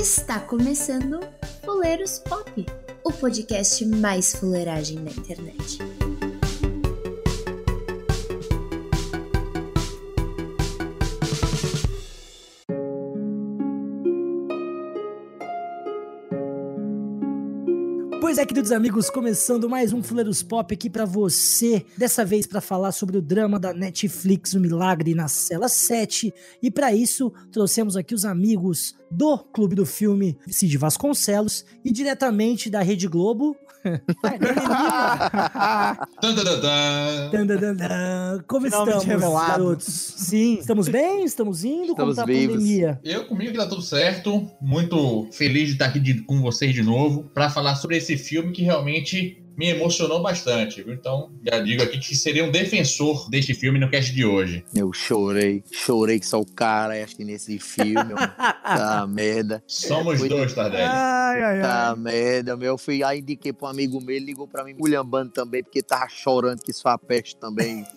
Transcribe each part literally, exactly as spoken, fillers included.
Está começando Fuleiros Pop, o podcast mais fuleiragem da internet. Pois é, queridos amigos, começando mais um Fuleiros Pop aqui pra você, dessa vez pra falar sobre o drama da Netflix, O Milagre na Cela sete, e pra isso trouxemos aqui os amigos do Clube do Filme, Cid Vasconcelos, e diretamente da Rede Globo, como estamos, garotos? Sim, estamos bem? Estamos indo? Estamos Como tá a vivos. pandemia? Eu, comigo que tá tudo certo, muito feliz de estar aqui de, com vocês de novo para falar sobre esse filme que realmente me emocionou bastante, viu? Então, já digo aqui que seria um defensor deste filme no cast de hoje. Eu chorei, chorei que só o cara acho que nesse filme, tá merda. Somos Foi- dois, Tardelli. Ai, ai, ai. Tá merda, meu. Eu fui, aí indiquei pra um amigo meu, ele ligou pra mim, mulhambando também, porque tava chorando que isso é a peste também.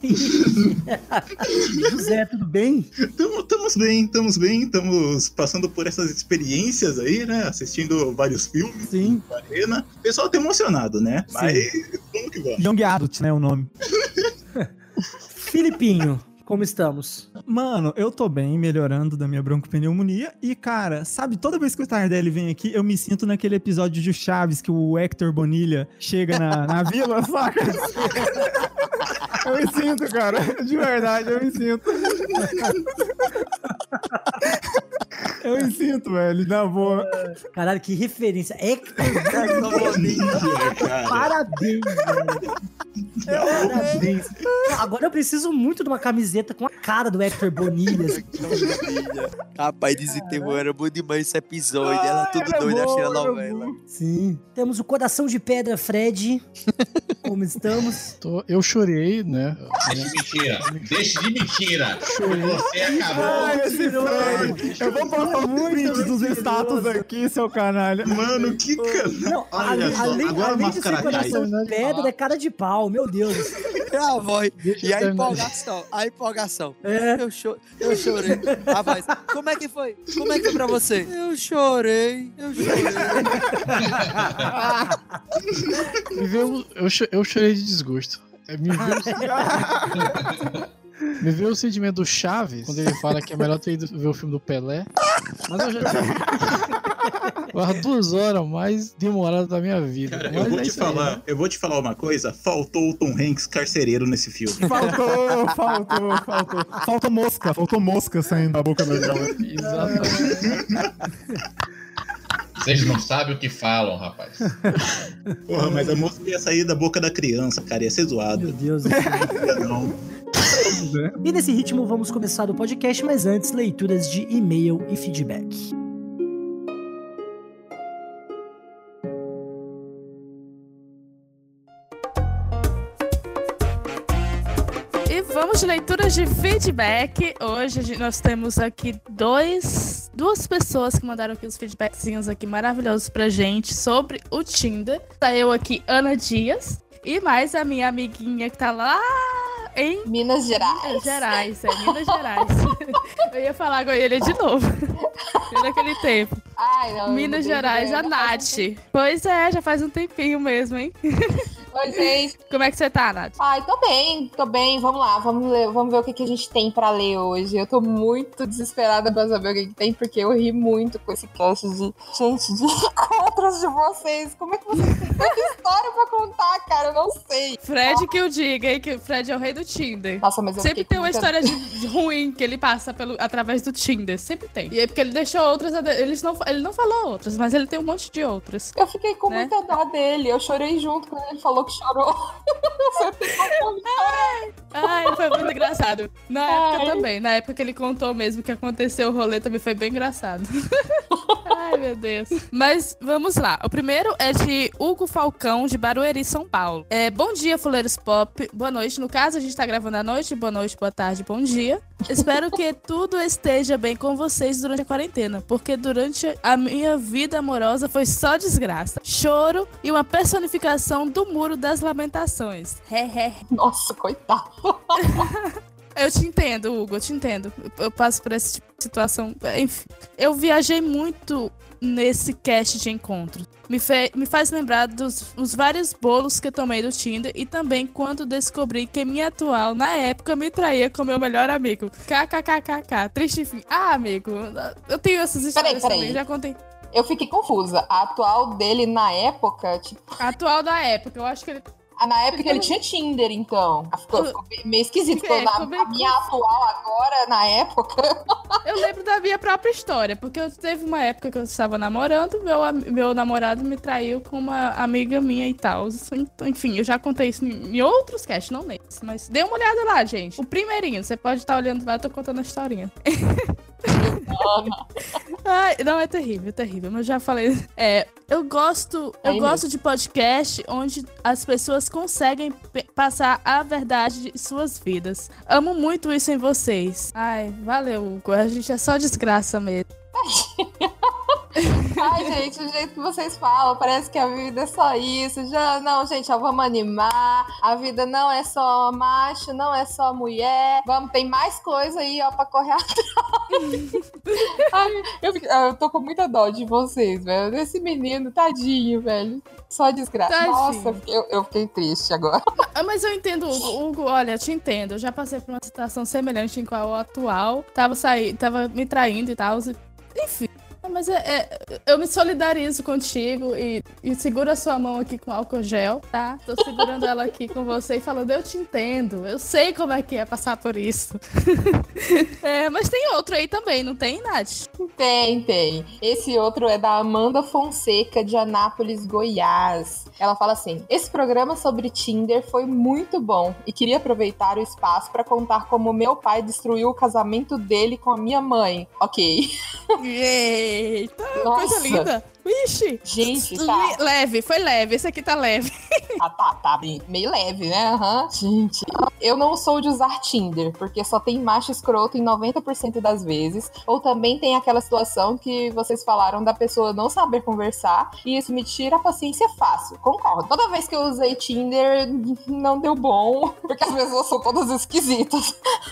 José, tudo bem? Estamos bem, estamos bem, estamos passando por essas experiências aí, né? Assistindo vários filmes, Sim. Arena. O pessoal tá emocionado, né? Mas vamos que vamos. Young Adult, né, o nome. Filipinho, como estamos? Mano, eu tô bem, melhorando da minha broncopneumonia. E, cara, sabe, toda vez que o Tardelli vem aqui, eu me sinto naquele episódio de Chaves que o Hector Bonilha chega na, na vila, saca? Eu me sinto, cara. De verdade, eu me sinto. Eu me sinto, velho, na boa. Caralho, que referência. Hector Cara, Parabéns, velho. Parabéns. Agora eu preciso muito de uma camiseta com a cara do Hector Bonilha. Rapaz, desenterrou, era bom demais esse episódio, ela tudo era doida, bom, achei a era novela. bom. Sim. Temos o Coração de Pedra, Fred. Como estamos? Tô- eu chorei, né? Deixa de mentira. Deixa de mentira. Você acabou. Ai, esse Fred. Eu vou postar muito vídeos dos status aqui, seu canalha. mano, que canal. Não, Olha além, só, além, agora além de ser mascara cai. Coração de Pedra, é cara de pau, meu Deus. É a voz. Deixa E eu a terminar. empolgação, a empolgação. É. Eu, cho eu chorei. A voz, como é que foi? Como é que foi pra você? Eu chorei, eu chorei. Me veio, eu, cho- eu chorei de desgosto. É, Me veio, me veio o sentimento do Chaves, quando ele fala que é melhor ter ido ver o filme do Pelé. Mas eu já tinha duas horas mais demoradas da minha vida. Cara, Mas eu vou é te isso aí, falar, né? eu vou te falar uma coisa. Faltou o Tom Hanks carcereiro nesse filme. Faltou, faltou, faltou. Faltou mosca, faltou mosca saindo da boca do Exatamente. Vocês não sabem o que falam, rapaz. Porra, mas a música ia sair da boca da criança, cara. Ia ser Meu zoado. Deus do céu. Não. E nesse ritmo vamos começar o podcast, mas antes, leituras de e-mail e feedback. E vamos de leituras de feedback. Hoje a gente- nós temos aqui dois, duas pessoas que mandaram aqui os feedbackzinhos aqui maravilhosos pra gente sobre o Tinder. Tá eu aqui, Ana Dias, e mais a minha amiguinha que tá lá em Minas Gerais. Minas Gerais, é Minas Gerais. Eu ia falar com ele de novo. Naquele tempo. Ai, não, Minas eu não Gerais, a tenho Nath. ideia. Pois é, já faz um tempinho mesmo, hein? Oi, gente. Como é que você tá, Nath? Ai, tô bem, tô bem. Vamos lá, vamos, ler, vamos ver o que, que a gente tem pra ler hoje. Eu tô muito desesperada pra saber o que, que tem, porque eu ri muito com esse cast de... Gente, de encontros de vocês. Como é que vocês têm tanta história pra contar, cara? Eu não sei. Fred que o diga, hein? Que o Fred é o rei do Tinder. Nossa, mas eu Sempre fiquei tem uma com história de, de ruim que ele passa pelo, através do Tinder. Sempre tem. E é porque ele deixou outras. Eles não, ele não falou outras, mas ele tem um monte de outras. Eu fiquei com Né? muita dó dele. Eu chorei junto quando ele falou que chorou. Você tem como chorar. Ai, foi muito engraçado. Na época Ai. também. Na época que ele contou mesmo que aconteceu o rolê também foi bem engraçado. Ai, meu Deus. Mas vamos lá. O primeiro é de Hugo Falcão, de Barueri, São Paulo. É, bom dia, Fuleiros Pop. Boa noite. No caso, a gente tá gravando à noite. Boa noite, boa tarde, bom dia. Espero que tudo esteja bem com vocês durante a quarentena, porque durante a minha vida amorosa foi só desgraça, choro e uma personificação do Muro das Lamentações. Hehe. Nossa, coitado. Eu te entendo, Hugo, eu te entendo. Eu, eu passo por essa tipo de situação. Enfim, eu viajei muito nesse cast de encontros. Me, fe- me faz lembrar dos os vários bolos que eu tomei do Tinder e também quando descobri que minha atual, na época, me traía com meu melhor amigo. KKKKK. Triste fim. Ah, amigo, eu tenho essas histórias peraí. também, já contei. Eu fiquei confusa. A atual dele na época, tipo. A atual da época, eu acho que ele... Ah, na época que ele tinha Tinder, então. Ah, Ficou, ficou meio esquisito. É, Ficou na, ficou bem a minha atual agora, na época. Eu lembro da minha própria história, porque eu teve uma época que eu estava namorando, meu, am- meu namorado me traiu com uma amiga minha e tal. Enfim, eu já contei isso em, em outros casts, não nesse, mas dê uma olhada lá, gente. O primeirinho, você pode estar olhando lá, eu tô contando a historinha. Ai, não, é terrível, é terrível, mas eu já falei. É, eu gosto, eu É gosto de podcast onde as pessoas conseguem pe- passar a verdade de suas vidas. Amo muito isso em vocês. Ai, valeu, Hugo. A gente é só desgraça mesmo. Ai, gente, o jeito que vocês falam, parece que a vida é só isso. Já, não, gente, ó, vamos animar. A vida não é só macho, não é só mulher. Vamos, tem mais coisa aí, ó, pra correr atrás. Ai, eu, fico- eu tô com muita dó de vocês, velho. Esse menino, tadinho, velho. Só desgraça. Tadinho. Nossa, eu, eu fiquei triste agora. Ah, mas eu entendo, Hugo. Hugo, olha, eu te entendo. Eu já passei por uma situação semelhante em qual o atual tava, saí, tava me traindo e tal. Enfim. Mas é, é- eu me solidarizo contigo e, e segura a sua mão aqui com álcool gel, tá? Tô segurando ela aqui com você e falando, eu te entendo, eu sei como é que é passar por isso. É, mas tem outro aí também, não tem, Nath? Tem, tem. Esse outro é da Amanda Fonseca, de Anápolis, Goiás. Ela fala assim: esse programa sobre Tinder foi muito bom e queria aproveitar o espaço para contar como meu pai destruiu o casamento dele com a minha mãe. Ok. Eita, Nossa. coisa linda. Ixi. Gente, tá. Leve, foi leve, esse aqui tá leve. Ah, tá, tá bem- meio leve, né? Aham. Gente, eu não sou de usar Tinder, porque só tem macho escroto em noventa por cento das vezes. Ou também tem aquela situação que vocês falaram da pessoa não saber conversar, e isso me tira a paciência fácil. Concordo. Toda vez que eu usei Tinder, não deu bom, porque as pessoas são todas esquisitas.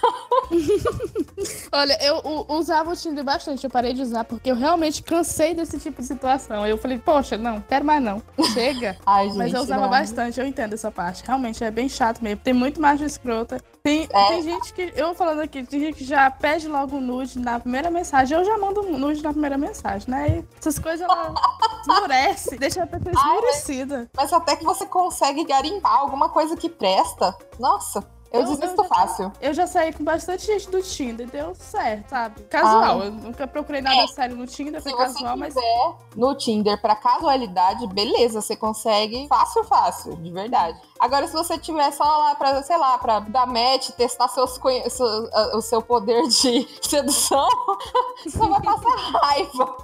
Olha, eu u- usava o Tinder bastante, eu parei de usar porque eu realmente cansei desse tipo de situação. Eu falei, poxa, não, quero mais não. Chega. Ai, gente, Mas eu usava não. bastante, eu entendo essa parte. Realmente é bem chato mesmo. Tem muito macho escrota. Tem, É. tem gente que, eu falando aqui, tem gente que já pede logo um nude na primeira mensagem. Eu já mando um nude na primeira mensagem, né? E essas coisas, ela esmurece, deixa a pessoa Ai, esmurecida. Mas até que você consegue garimpar alguma coisa que presta. Nossa, eu, Eu- desisto eu já- fácil. Eu já saí com bastante gente do Tinder, deu certo, sabe? Casual. Ah. Eu nunca procurei nada É. sério no Tinder, Se foi você casual, mas. quiser no Tinder pra casualidade, beleza, você consegue fácil, fácil, de verdade. Agora, se você tiver só lá pra, sei lá, pra dar match, testar seus conhe- seu- a- o seu poder de sedução, você vai passar raiva.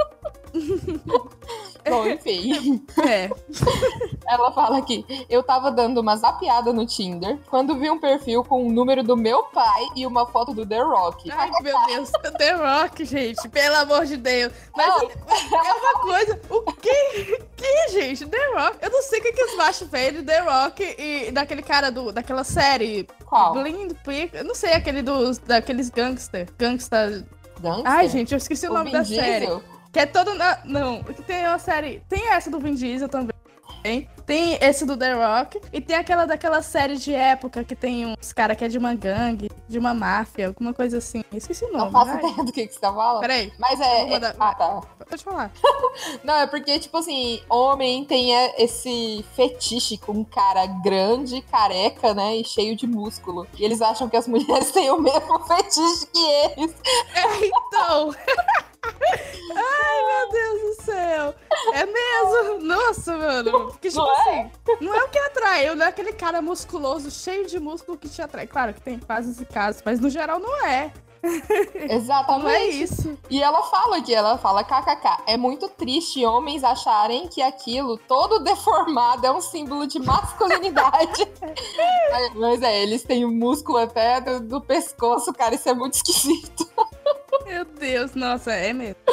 Bom, enfim. É. Ela fala aqui: eu tava dando uma zapeada no Tinder quando vi um perfil com o número do meu pai e uma foto do The Rock. Ai, meu Deus. The Rock, gente. Pelo amor de Deus. Mas é uma coisa. O que? Que, gente? The Rock. Eu não sei o que, que os machos veem de The Rock e daquele cara do, daquela série. Qual? Blind Pig. Eu não sei, aquele dos. Daqueles gangster. Gangsta. Gangster? Ai, gente, eu esqueci o, O nome Vin da Diesel? série. Que é todo. Na... Não, que tem uma série. Tem essa do Vin Diesel também. Tem esse do The Rock. E tem aquela daquela série de época que tem uns caras que é de uma gangue, de uma máfia, alguma coisa assim. Esqueci o nome. Não faço ai. ideia do que, que você tá falando. Peraí. Mas Eu é. vou é- dar- Ah, tá. Pode falar. Não, é porque, tipo assim, homem tem é, esse fetiche com um cara grande, careca, né? E cheio de músculo. E eles acham que as mulheres têm o mesmo fetiche que eles. Então. Ai, meu Deus do céu. É mesmo? Nossa, mano. Porque, tipo Não é? assim, não é o que atrai. Não é aquele cara musculoso, cheio de músculo que te atrai. Claro que tem casos e casos, mas no geral não é. Exatamente. Não é isso. E ela fala aqui, ela fala, kkk, é muito triste homens acharem que aquilo todo deformado é um símbolo de masculinidade. Mas- Mas é, eles têm o músculo até do, do pescoço, cara, isso é muito esquisito. Meu Deus, nossa, é mesmo.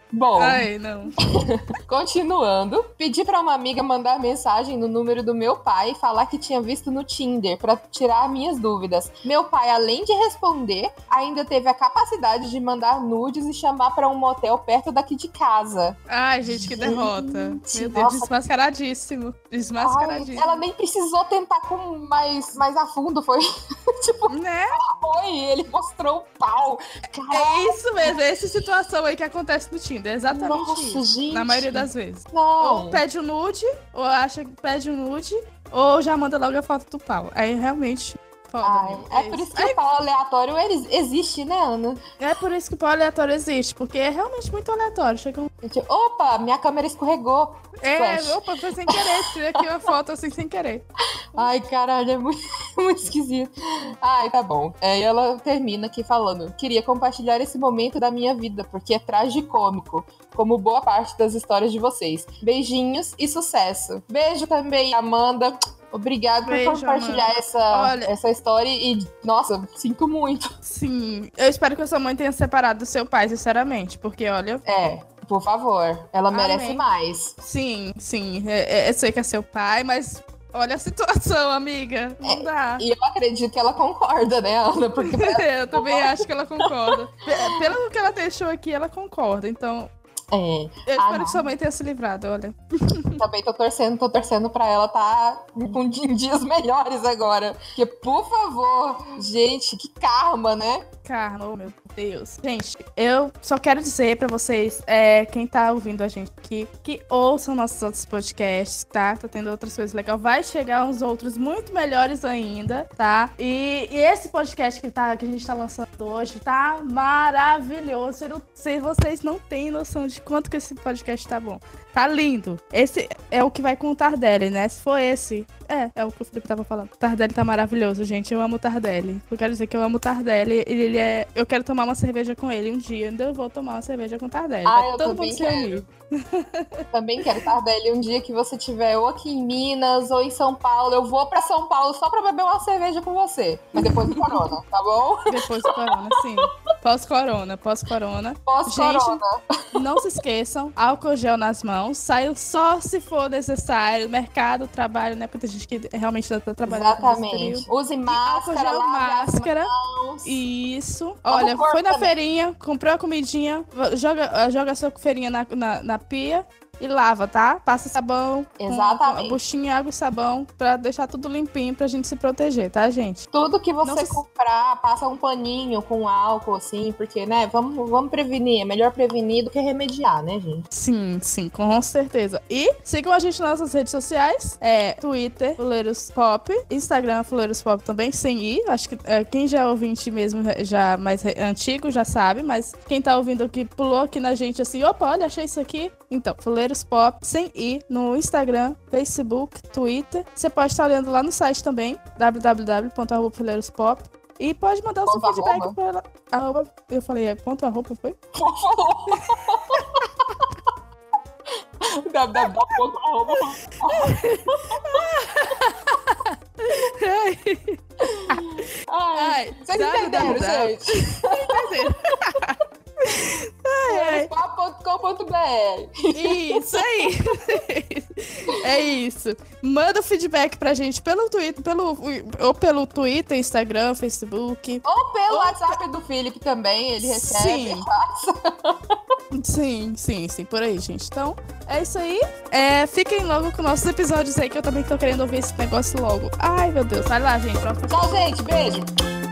Bom, Ai, não. continuando, pedi pra uma amiga mandar mensagem no número do meu pai e falar que tinha visto no Tinder pra tirar minhas dúvidas. Meu pai, além de responder, ainda teve a capacidade de mandar nudes e chamar pra um motel perto daqui de casa. Ai, gente, que derrota. Gente, Meu Deus, nossa. desmascaradíssimo. Desmascaradíssimo. Ai, ela nem precisou tentar com mais, mais a fundo, foi tipo, Né? foi, ele mostrou o pau. É isso mesmo, é essa situação aí que acontece no Tinder. É exatamente Nossa, isso. gente. Na maioria das vezes. Não. Ou pede um nude, ou acha que pede um nude, ou já manda logo a foto do pau. Aí realmente. Foda, Ai, meu. é por isso que o pau aleatório ele existe, né, Ana? É por isso que o pau aleatório existe, porque é realmente muito aleatório. Chega um... Gente, opa, minha câmera escorregou. É, Flash. opa, foi sem querer. Tirei aqui uma foto assim sem querer. Ai, caralho, é muito, muito esquisito. Ai, tá bom. É, e ela termina aqui falando: queria compartilhar esse momento da minha vida, porque é tragicômico, como boa parte das histórias de vocês. Beijinhos e sucesso. Beijo também, Amanda. Obrigada por Beijo, compartilhar Amanda. essa, Olha- essa história e, nossa, sinto muito. Sim, eu espero que a sua mãe tenha separado do seu pai, sinceramente, porque olha. É, por favor, ela merece Amém. mais. Sim, sim, é- é- eu sei que é seu pai, mas olha a situação, amiga. Não dá. E eu acredito que ela concorda, né, Ana? Porque Eu também acho que ela concorda. P- Pelo que ela deixou aqui, ela concorda. Então, é, eu Ah, espero não. que sua mãe tenha se livrado, olha. também tô torcendo, tô torcendo pra ela tá com dias melhores agora. Porque, por favor, gente, que karma, né? Karma, oh meu Deus. Gente, eu só quero dizer pra vocês, é, quem tá ouvindo a gente aqui, que ouçam nossos outros podcasts, tá? Tá tendo outras coisas legais. Vai chegar uns outros muito melhores ainda, tá? E, e esse podcast que, tá, que a gente tá lançando hoje tá maravilhoso. Eu não sei, vocês não têm noção de quanto que esse podcast tá bom. Tá lindo. Esse é o que vai com o Tardelli, né? Se for esse, é, é o que o Felipe tava falando. O Tardelli tá maravilhoso, gente. Eu amo o Tardelli. Eu quero dizer que eu amo o Tardelli. Ele, ele é... Eu quero tomar uma cerveja com ele um dia. Ainda eu vou tomar uma cerveja com o Tardelli. Ah, Vai eu todo também mundo se reunir. Também quero, Tardelli, um dia que você estiver ou aqui em Minas ou em São Paulo, eu vou pra São Paulo só pra beber uma cerveja com você. Mas depois do corona, tá bom? Depois do corona, sim. Pós-corona, pós-corona. Pós-corona. Não se esqueçam, álcool gel nas mãos. Saiam só se for necessário. Mercado, trabalho, né? Porque tem gente que realmente tá trabalhando nesse Exatamente. período. Use máscara, Álcool gel, lave as máscara. mãos. Isso. Toma Olha, o corpo foi na também. feirinha, comprou a comidinha, joga, joga a sua feirinha na, na, na pia e lava, tá? Passa sabão, com- Exatamente. com a buchinha, água e sabão, pra deixar tudo limpinho pra gente se proteger, tá, gente? Tudo que você Não se- comprar, passa um paninho com álcool, assim, porque, né, vamos, vamos prevenir. É melhor prevenir do que remediar, né, gente? Sim, sim, com certeza. E sigam a gente nas nossas redes sociais, é Twitter, Fuleiros Pop, Instagram, Fuleiros Pop também, sem i. Acho que é, quem já é ouvinte mesmo, já mais re- antigo, já sabe, mas quem tá ouvindo aqui, pulou aqui na gente assim, opa, olha, achei isso aqui. Então, Fuleiros Pop, sem i, no Instagram, Facebook, Twitter. Você pode estar olhando lá no site também, w w w ponto arroba fuleiros pop. E pode mandar o seu Ponto feedback arroba? para arroba, eu falei, é ponto arroba, foi? Dá- dá- dá ponto arroba. Ai, Ai, vocês dá, entenderam, dá, dá. gente? Entenderam? Ai, ai. fuleiros pop ponto com ponto b r. Isso aí. É isso. Manda o feedback pra gente pelo Twitter, pelo, ou pelo Twitter, Instagram, Facebook. Ou pelo WhatsApp do Felipe também, ele recebe. Sim. Sim, sim, sim, por aí, gente. Então, é isso aí. É, fiquem logo com nossos episódios aí, que eu também tô querendo ouvir esse negócio logo. Ai, meu Deus. Vai lá, gente. Troca- Tchau, gente. Beijo.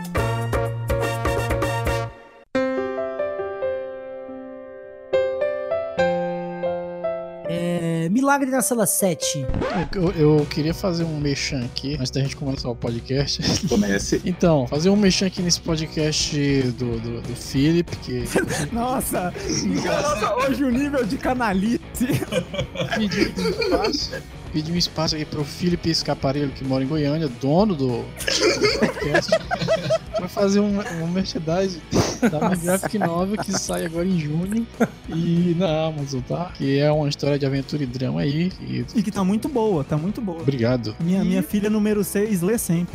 É, Milagre na Cela sete. Eu, eu queria fazer um merchan aqui, antes da gente começar o podcast. Comece. Então, fazer um merchan aqui nesse podcast do, do, do Philip, que Nossa, nossa, hoje o nível de canalice. pediu espaço. pedir um espaço aqui pro Felipe Scaparello, que mora em Goiânia, dono do, do podcast, pra fazer um, um merchandising da minha graphic novel que sai agora em junho e na Amazon, tá? Que é uma história de aventura e drama aí. E, e que tá muito boa, tá muito boa. Obrigado. Minha, minha filha número seis lê sempre.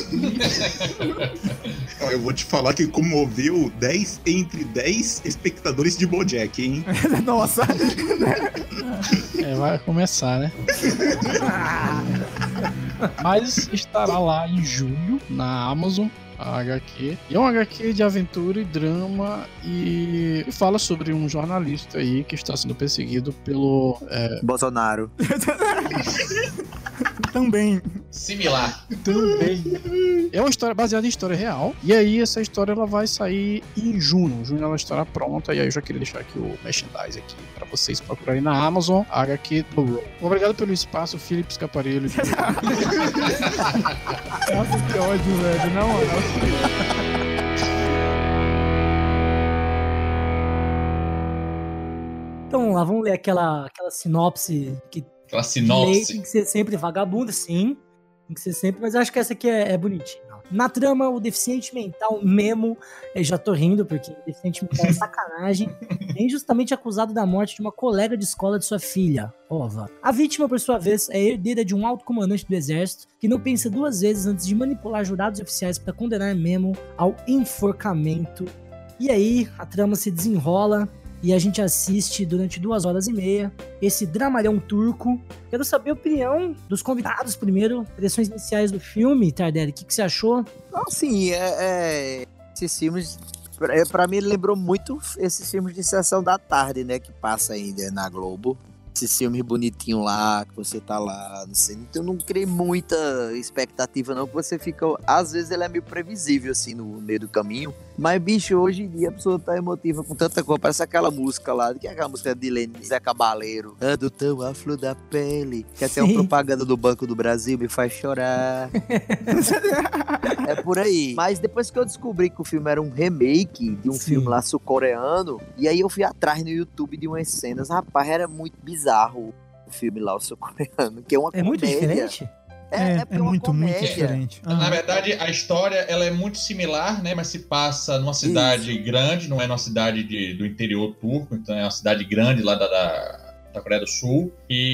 Eu vou te falar que comoveu dez entre dez espectadores de BoJack, hein? Nossa! É, vai começar, né? Mas estará lá em julho na Amazon, a agá quê. E é um agá quê de aventura e drama e, e fala sobre um jornalista aí que está sendo perseguido pelo... É... Bolsonaro. Também. Similar. Também. É uma história baseada em história real. E aí essa história ela vai sair em junho. Em junho ela estará pronta. E aí eu já queria deixar aqui o merchandise aqui para vocês procurarem na Amazon. A agá quê do Roll. Obrigado pelo espaço, Felipe Scaparello. Nossa, que ódio, velho. Não, não. Então vamos lá, vamos ler aquela, aquela sinopse que Aquela sinopse. tem que ser sempre vagabunda, sim. Tem que ser sempre, mas acho que essa aqui é, é bonitinha. Na trama, o deficiente mental Memo, eu já tô rindo porque deficiente mental é sacanagem, é injustamente acusado da morte de uma colega de escola de sua filha, Ova. A vítima, por sua vez, é herdeira de um alto comandante do exército que não pensa duas vezes antes de manipular jurados oficiais para condenar Memo ao enforcamento. E aí, a trama se desenrola e a gente assiste durante duas horas e meia esse dramalhão turco. Quero saber a opinião dos convidados primeiro, impressões iniciais do filme. Tardelli, o que, que você achou? Assim, é, é, esses filmes, pra, pra mim, lembrou muito esses filmes de sessão da tarde, né, que passa ainda na Globo. Esses filmes bonitinhos lá, que você tá lá, não sei, então eu não criei muita expectativa não, que você fica, às vezes ele é meio previsível assim no meio do caminho, mas bicho, hoje em dia a pessoa tá emotiva com tanta coisa, parece aquela música lá, que é aquela música de Lene, Zé Cabaleiro, ando tão a flor da pele, que até uma propaganda do Banco do Brasil me faz chorar. É por aí. Mas depois que eu descobri que o filme era um remake de um Sim. filme lá sul-coreano, e aí eu fui atrás no YouTube de umas cenas, rapaz, era muito bizarro o filme lá, o sul-coreano, que é uma É comédia. muito diferente? É, É, é, é muito, muito diferente. Uhum. Na verdade, a história ela é muito similar, né? Mas se passa numa cidade Isso. grande, não é numa cidade de, do interior turco, então é uma cidade grande lá da, da, da Coreia do Sul.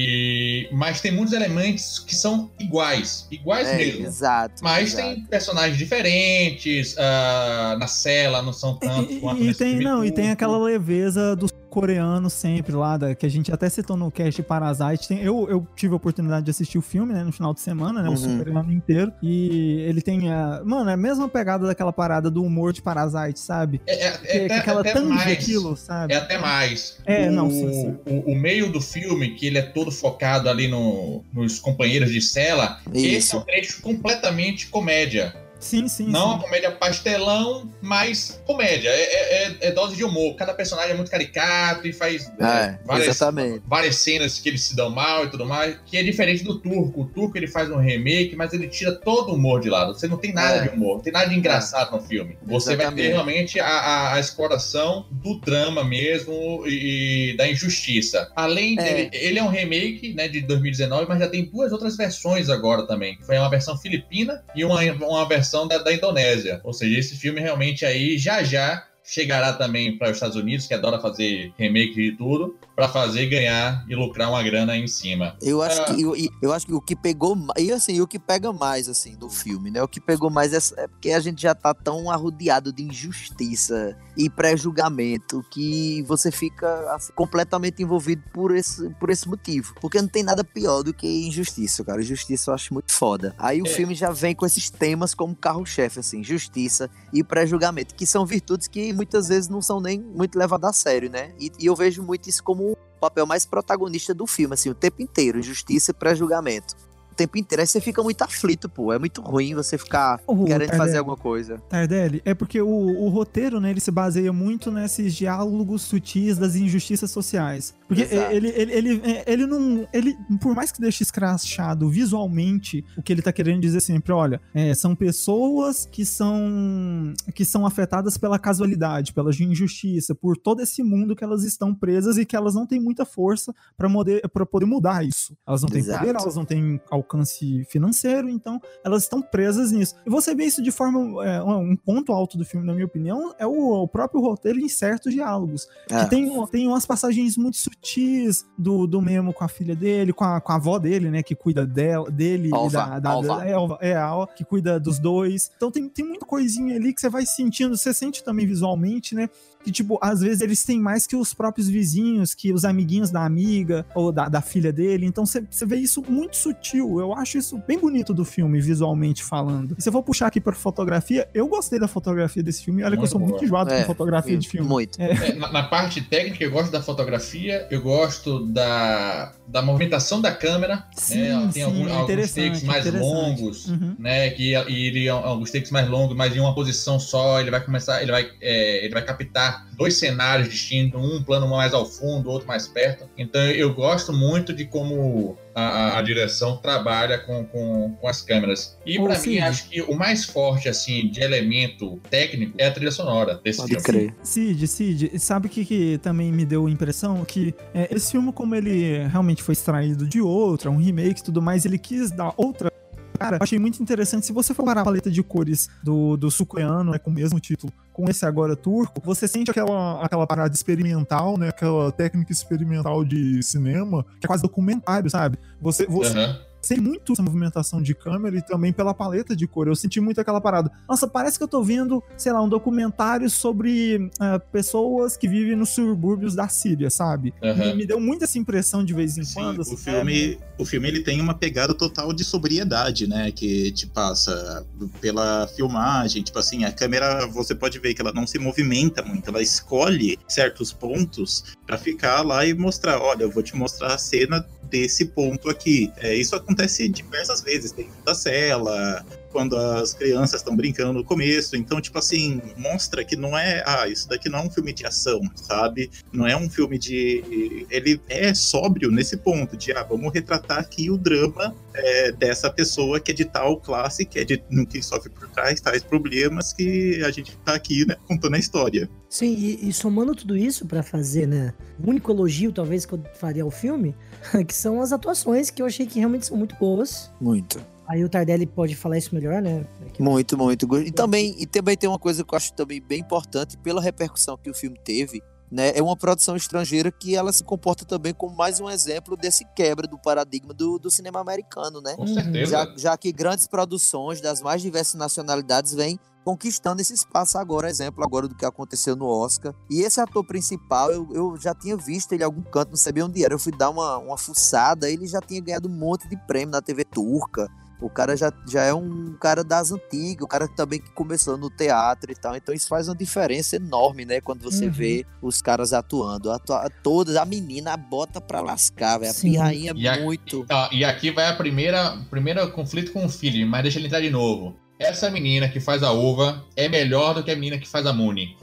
E, mas tem muitos elementos que são iguais, iguais é, mesmo. Exato. Mas exato. tem personagens diferentes, uh, na cela não são tantos e, quanto e nesse tem filme Não, turco. e tem aquela leveza dos coreanos sempre lá, da, que a gente até citou no cast Parasite. Tem, eu, eu tive a oportunidade de assistir o filme, né, no final de semana, né, o Uhum. coreano inteiro, e ele tem a... Mano, é a mesma pegada daquela parada do humor de Parasite, sabe? É, é, que, é que até, aquela até tange mais, aquilo, sabe? É até mais. É, o, não, sim, sim. O, o meio do filme, que ele é todo focado ali no, nos companheiros de cela, Isso. esse é um trecho completamente comédia. Sim, sim, Não sim. uma comédia pastelão, mas comédia. É, é, é dose de humor. Cada personagem é muito caricato e faz É, é, várias, exatamente. várias cenas que eles se dão mal e tudo mais. Que é diferente do turco. O turco ele faz um remake, mas ele tira todo o humor de lado. Você não tem nada É. de humor, não tem nada de engraçado no filme. Você Exatamente. vai ter realmente a, a, a exploração do drama mesmo e, e da injustiça. Além É. dele, ele é um remake, né, de dois mil e dezenove, mas já tem duas outras versões agora também. Foi uma versão filipina e uma, uma versão Da, da Indonésia. Ou seja, esse filme realmente aí já já chegará também para os Estados Unidos, que adora fazer remake e tudo, para fazer ganhar e lucrar uma grana aí em cima. Eu acho Ah. que eu, eu acho que o que pegou ma- e assim, o que pega mais assim do filme, né? O que pegou mais é, é porque a gente já tá tão arrodeado de injustiça e pré-julgamento que você fica assim, completamente envolvido por esse, por esse motivo. Porque não tem nada pior do que injustiça, cara. Injustiça eu acho muito foda. Aí o É. filme já vem com esses temas como carro-chefe, assim, justiça e pré-julgamento, que são virtudes que muitas vezes não são nem muito levadas a sério, né? E, e eu vejo muito isso como o papel mais protagonista do filme, assim, o tempo inteiro, justiça e pré-julgamento. o tempo inteiro. Aí você fica muito aflito, pô. É muito ruim você ficar Oh, querendo Tardelli. fazer alguma coisa. Tardelli, é porque o, o roteiro, né, ele se baseia muito nesses diálogos sutis das injustiças sociais. Porque Exato. ele, ele, ele, ele não... Ele, por mais que deixe escrachado visualmente, o que ele tá querendo dizer sempre, olha, é, são pessoas que são, que são afetadas pela casualidade, pela injustiça, por todo esse mundo que elas estão presas e que elas não têm muita força pra poder, pra poder mudar isso. Elas não têm Exato. poder, elas não têm alcance financeiro, então elas estão presas nisso. E você vê isso de forma... É, um ponto alto do filme, na minha opinião, é o, o próprio roteiro em certos diálogos. É. Que tem, tem umas passagens muito sutis do, do Memo com a filha dele, com a, com a avó dele, né, que cuida dela, dele Alva, e da... da, Alva. da é, Alva, é, a Alva, que cuida dos dois. Então tem, tem muita coisinha ali que você vai sentindo, você sente também visualmente, né, que, tipo, às vezes eles têm mais que os próprios vizinhos, que os amiguinhos da amiga ou da, da filha dele. Então você vê isso muito sutil. Eu acho isso bem bonito do filme, visualmente falando. E se eu for puxar aqui pra fotografia, eu gostei da fotografia desse filme. Olha Muito que eu sou boa. muito enjoado É, com fotografia de filme. Muito. É, na, na parte técnica, eu gosto da fotografia, eu gosto da, da movimentação da câmera. Sim, né? Tem sim, algum- é alguns interessante, takes mais interessante. longos, Uhum. né? Que e ele alguns takes mais longos, mas em uma posição só, ele vai começar, ele vai, é, ele vai captar dois cenários distintos, um plano mais ao fundo, outro mais perto. Então eu gosto muito de como a, a, a direção trabalha com, com, com as câmeras. E Ô, pra mim, Cid. acho que o mais forte, assim, de elemento técnico é a trilha sonora desse Pode filme. crer. Cid, Cid, sabe o que, que também me deu a impressão? Que é, esse filme, como ele realmente foi extraído de outra, um remake e tudo mais, ele quis dar outra. Cara, eu achei muito interessante. Se você for parar a paleta de cores do, do sul-coreano, né, com o mesmo título, com esse agora turco, você sente aquela, aquela parada experimental, né, aquela técnica experimental de cinema, que é quase documentário, sabe? Você, você Aham. senti muito essa movimentação de câmera e também pela paleta de cor. Eu senti muito aquela parada. Nossa, parece que eu tô vendo, sei lá, um documentário sobre uh, pessoas que vivem nos subúrbios da Síria, sabe? Aham. Me, me deu muito essa impressão de vez em Sim, quando. o assim, filme, o filme ele tem uma pegada total de sobriedade, né? Que te passa pela filmagem, tipo assim, a câmera, você pode ver que ela não se movimenta muito, ela escolhe certos pontos pra ficar lá e mostrar, olha, eu vou te mostrar a cena desse ponto aqui. É, isso acontece diversas vezes, dentro da cela, quando as crianças estão brincando no começo. Então, tipo assim, mostra que não é, ah, isso daqui não é um filme de ação, sabe? Não é um filme de... Ele é sóbrio nesse ponto de, ah, vamos retratar aqui o drama é, dessa pessoa que é de tal classe, que é de que sofre por trás tais problemas, que a gente tá aqui, né, contando a história. Sim, e, e somando tudo isso pra fazer, né, o único elogio talvez que eu faria ao filme, que são as atuações, que eu achei que realmente são muito boas. Muito. Aí o Tardelli pode falar isso melhor, né? Que- Muito, muito. E também, e também tem uma coisa que eu acho também bem importante, pela repercussão que o filme teve, né? É uma produção estrangeira que ela se comporta também como mais um exemplo desse quebra do paradigma do, do cinema americano, né? Com certeza. Já, já que grandes produções das mais diversas nacionalidades vêm conquistando esse espaço agora, exemplo agora do que aconteceu no Oscar. E esse ator principal, eu, eu já tinha visto ele em algum canto, não sabia onde era. Eu fui dar uma, uma fuçada, ele já tinha ganhado um monte de prêmio na T V turca. O cara já, já é um cara das antigas, o cara também que começou no teatro e tal. Então isso faz uma diferença enorme, né? Quando você Uhum. vê os caras atuando. Atua, todas, a menina bota pra lascar, velho. A Sim. pirrainha E, a- muito. Ó, e aqui vai a primeira, primeira conflito com o filho, mas deixa ele entrar de novo. Essa menina que faz a Uva é melhor do que a menina que faz a Mooney.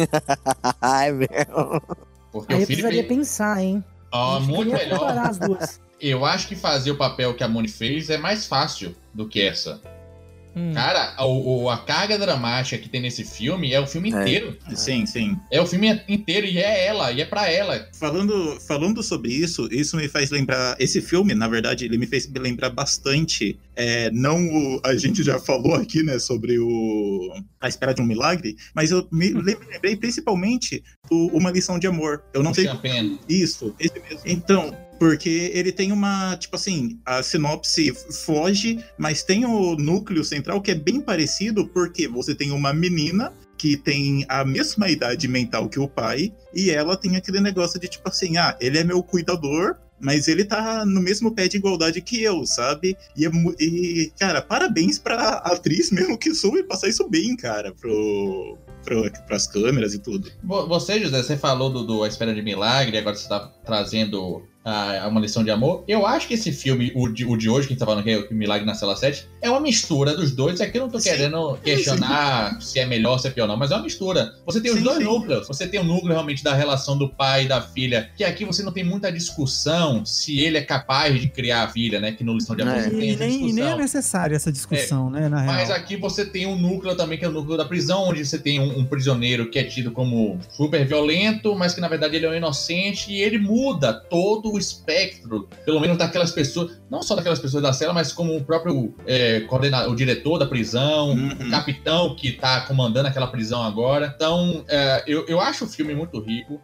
Ai, meu. Porque Aí o eu Felipe precisaria pensar, hein? ó, Acho que eu muito ia melhor. comparar as duas. Eu acho que fazer o papel que a Mooney fez é mais fácil do que essa. Hum. Cara, a, o- a carga dramática que tem nesse filme é o filme É. inteiro. Sim, sim. É o filme inteiro e é ela, e é pra ela. Falando, falando sobre isso, isso me faz lembrar. Esse filme, na verdade, ele me fez me lembrar bastante. É, não o, a gente já falou aqui, né, sobre o A Espera de um Milagre, mas eu me lembrei principalmente do Uma Lição de Amor. Eu não O sei. Champagne. Isso, esse mesmo. Então, porque ele tem uma, tipo assim, a sinopse foge, mas tem o núcleo central que é bem parecido, porque você tem uma menina que tem a mesma idade mental que o pai, e ela tem aquele negócio de tipo assim, ah, ele é meu cuidador, mas ele tá no mesmo pé de igualdade que eu, sabe? E, é mu- e cara, parabéns pra atriz mesmo que soube passar isso bem, cara, pro, pro, pras câmeras e tudo. Vo- Você, José, você falou do, do A Espera de Milagre, agora você tá trazendo a, a Uma Lição de Amor. Eu acho que esse filme, o de, o de hoje, que a gente tá falando que é o Milagre na Cela sete, é uma mistura dos dois. Aqui eu não tô sim, querendo questionar sim. se é melhor, se é pior, não, mas é uma mistura. Você tem os sim, dois sim. núcleos. Você tem o núcleo realmente da relação do pai e da filha, que aqui você não tem muita discussão se ele é capaz de criar a filha, né? Que no Lição de Amor é. você tem essa discussão. E nem é necessária essa discussão, é. né? Na mas real. aqui você tem um núcleo também, que é o núcleo da prisão, onde você tem um, um prisioneiro que é tido como super violento, mas que na verdade ele é um inocente, e ele muda todo o espectro, pelo menos daquelas pessoas, não só daquelas pessoas da cela, mas como o próprio é, coordenador, o diretor da prisão, uhum. o capitão que tá comandando aquela prisão agora. Então, é, eu, eu acho o filme muito rico.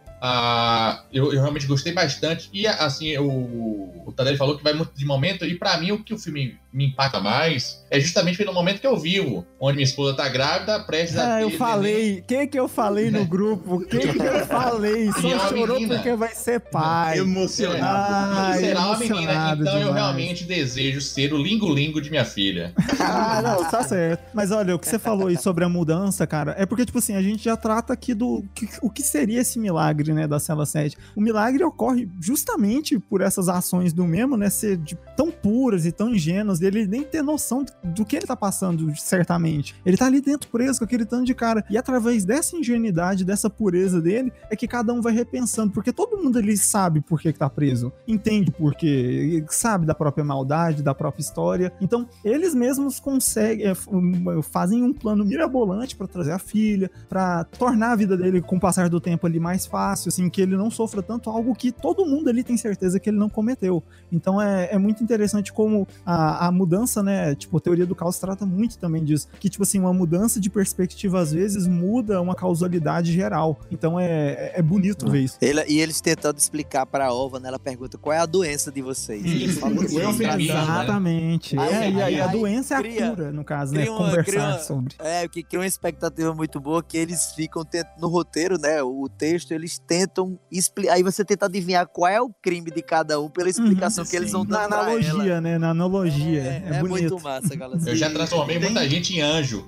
Ah, eu, eu realmente gostei bastante. E assim, o, o Tadeu falou que vai muito de momento, e pra mim o que o filme me impacta mais é justamente pelo momento que eu vivo, onde minha esposa tá grávida, prestes ah, a eu falei, o que que eu falei no grupo? O que que eu falei? Só é chorou menina. Porque vai ser pai. Emocionado. Ah, será uma menina, então demais. eu realmente desejo ser o lingo-lingo de minha filha. Ah, não, tá certo. Mas olha, o que você falou aí sobre a mudança, cara, é porque, tipo assim, a gente já trata aqui do que, o que seria esse milagre, né, da Cela sete. O milagre ocorre justamente por essas ações do mesmo, né, ser de, tão puras e tão ingênuas, dele nem ter noção do, do que ele tá passando, certamente. Ele tá ali dentro preso com aquele tanto de cara. E através dessa ingenuidade, dessa pureza dele, é que cada um vai repensando, porque todo mundo ali sabe por que que tá preso, entende por quê, sabe da própria maldade, da própria história. Então, eles mesmos conseguem, é, fazem um plano mirabolante pra trazer a filha, pra tornar a vida dele, com o passar do tempo ali, mais fácil, assim, que ele não sofra tanto, algo que todo mundo ali tem certeza que ele não cometeu. Então, é, é muito interessante como a, a mudança, né, tipo, a teoria do caos trata muito também disso, que, tipo assim, uma mudança de perspectiva, às vezes, muda uma causalidade geral. Então, é, é bonito ah. ver isso. Ele, e eles tentando explicar pra Ova, né, ela pergunta, qual é a doença de vocês? Eles falam assim, exatamente. Aí, é, aí, e aí, aí, a doença cria, é a cura, no caso, né, uma, conversar uma, sobre. É, o que cria uma expectativa muito boa, que eles ficam tent... no roteiro, né, o texto, eles tentam explicar, aí você tenta adivinhar qual é o crime de cada um pela explicação uhum, que eles vão dar. Na analogia, ela. né, na analogia. É, é, é bonito. Muito massa, galera. Eu já transformei muita gente em anjo.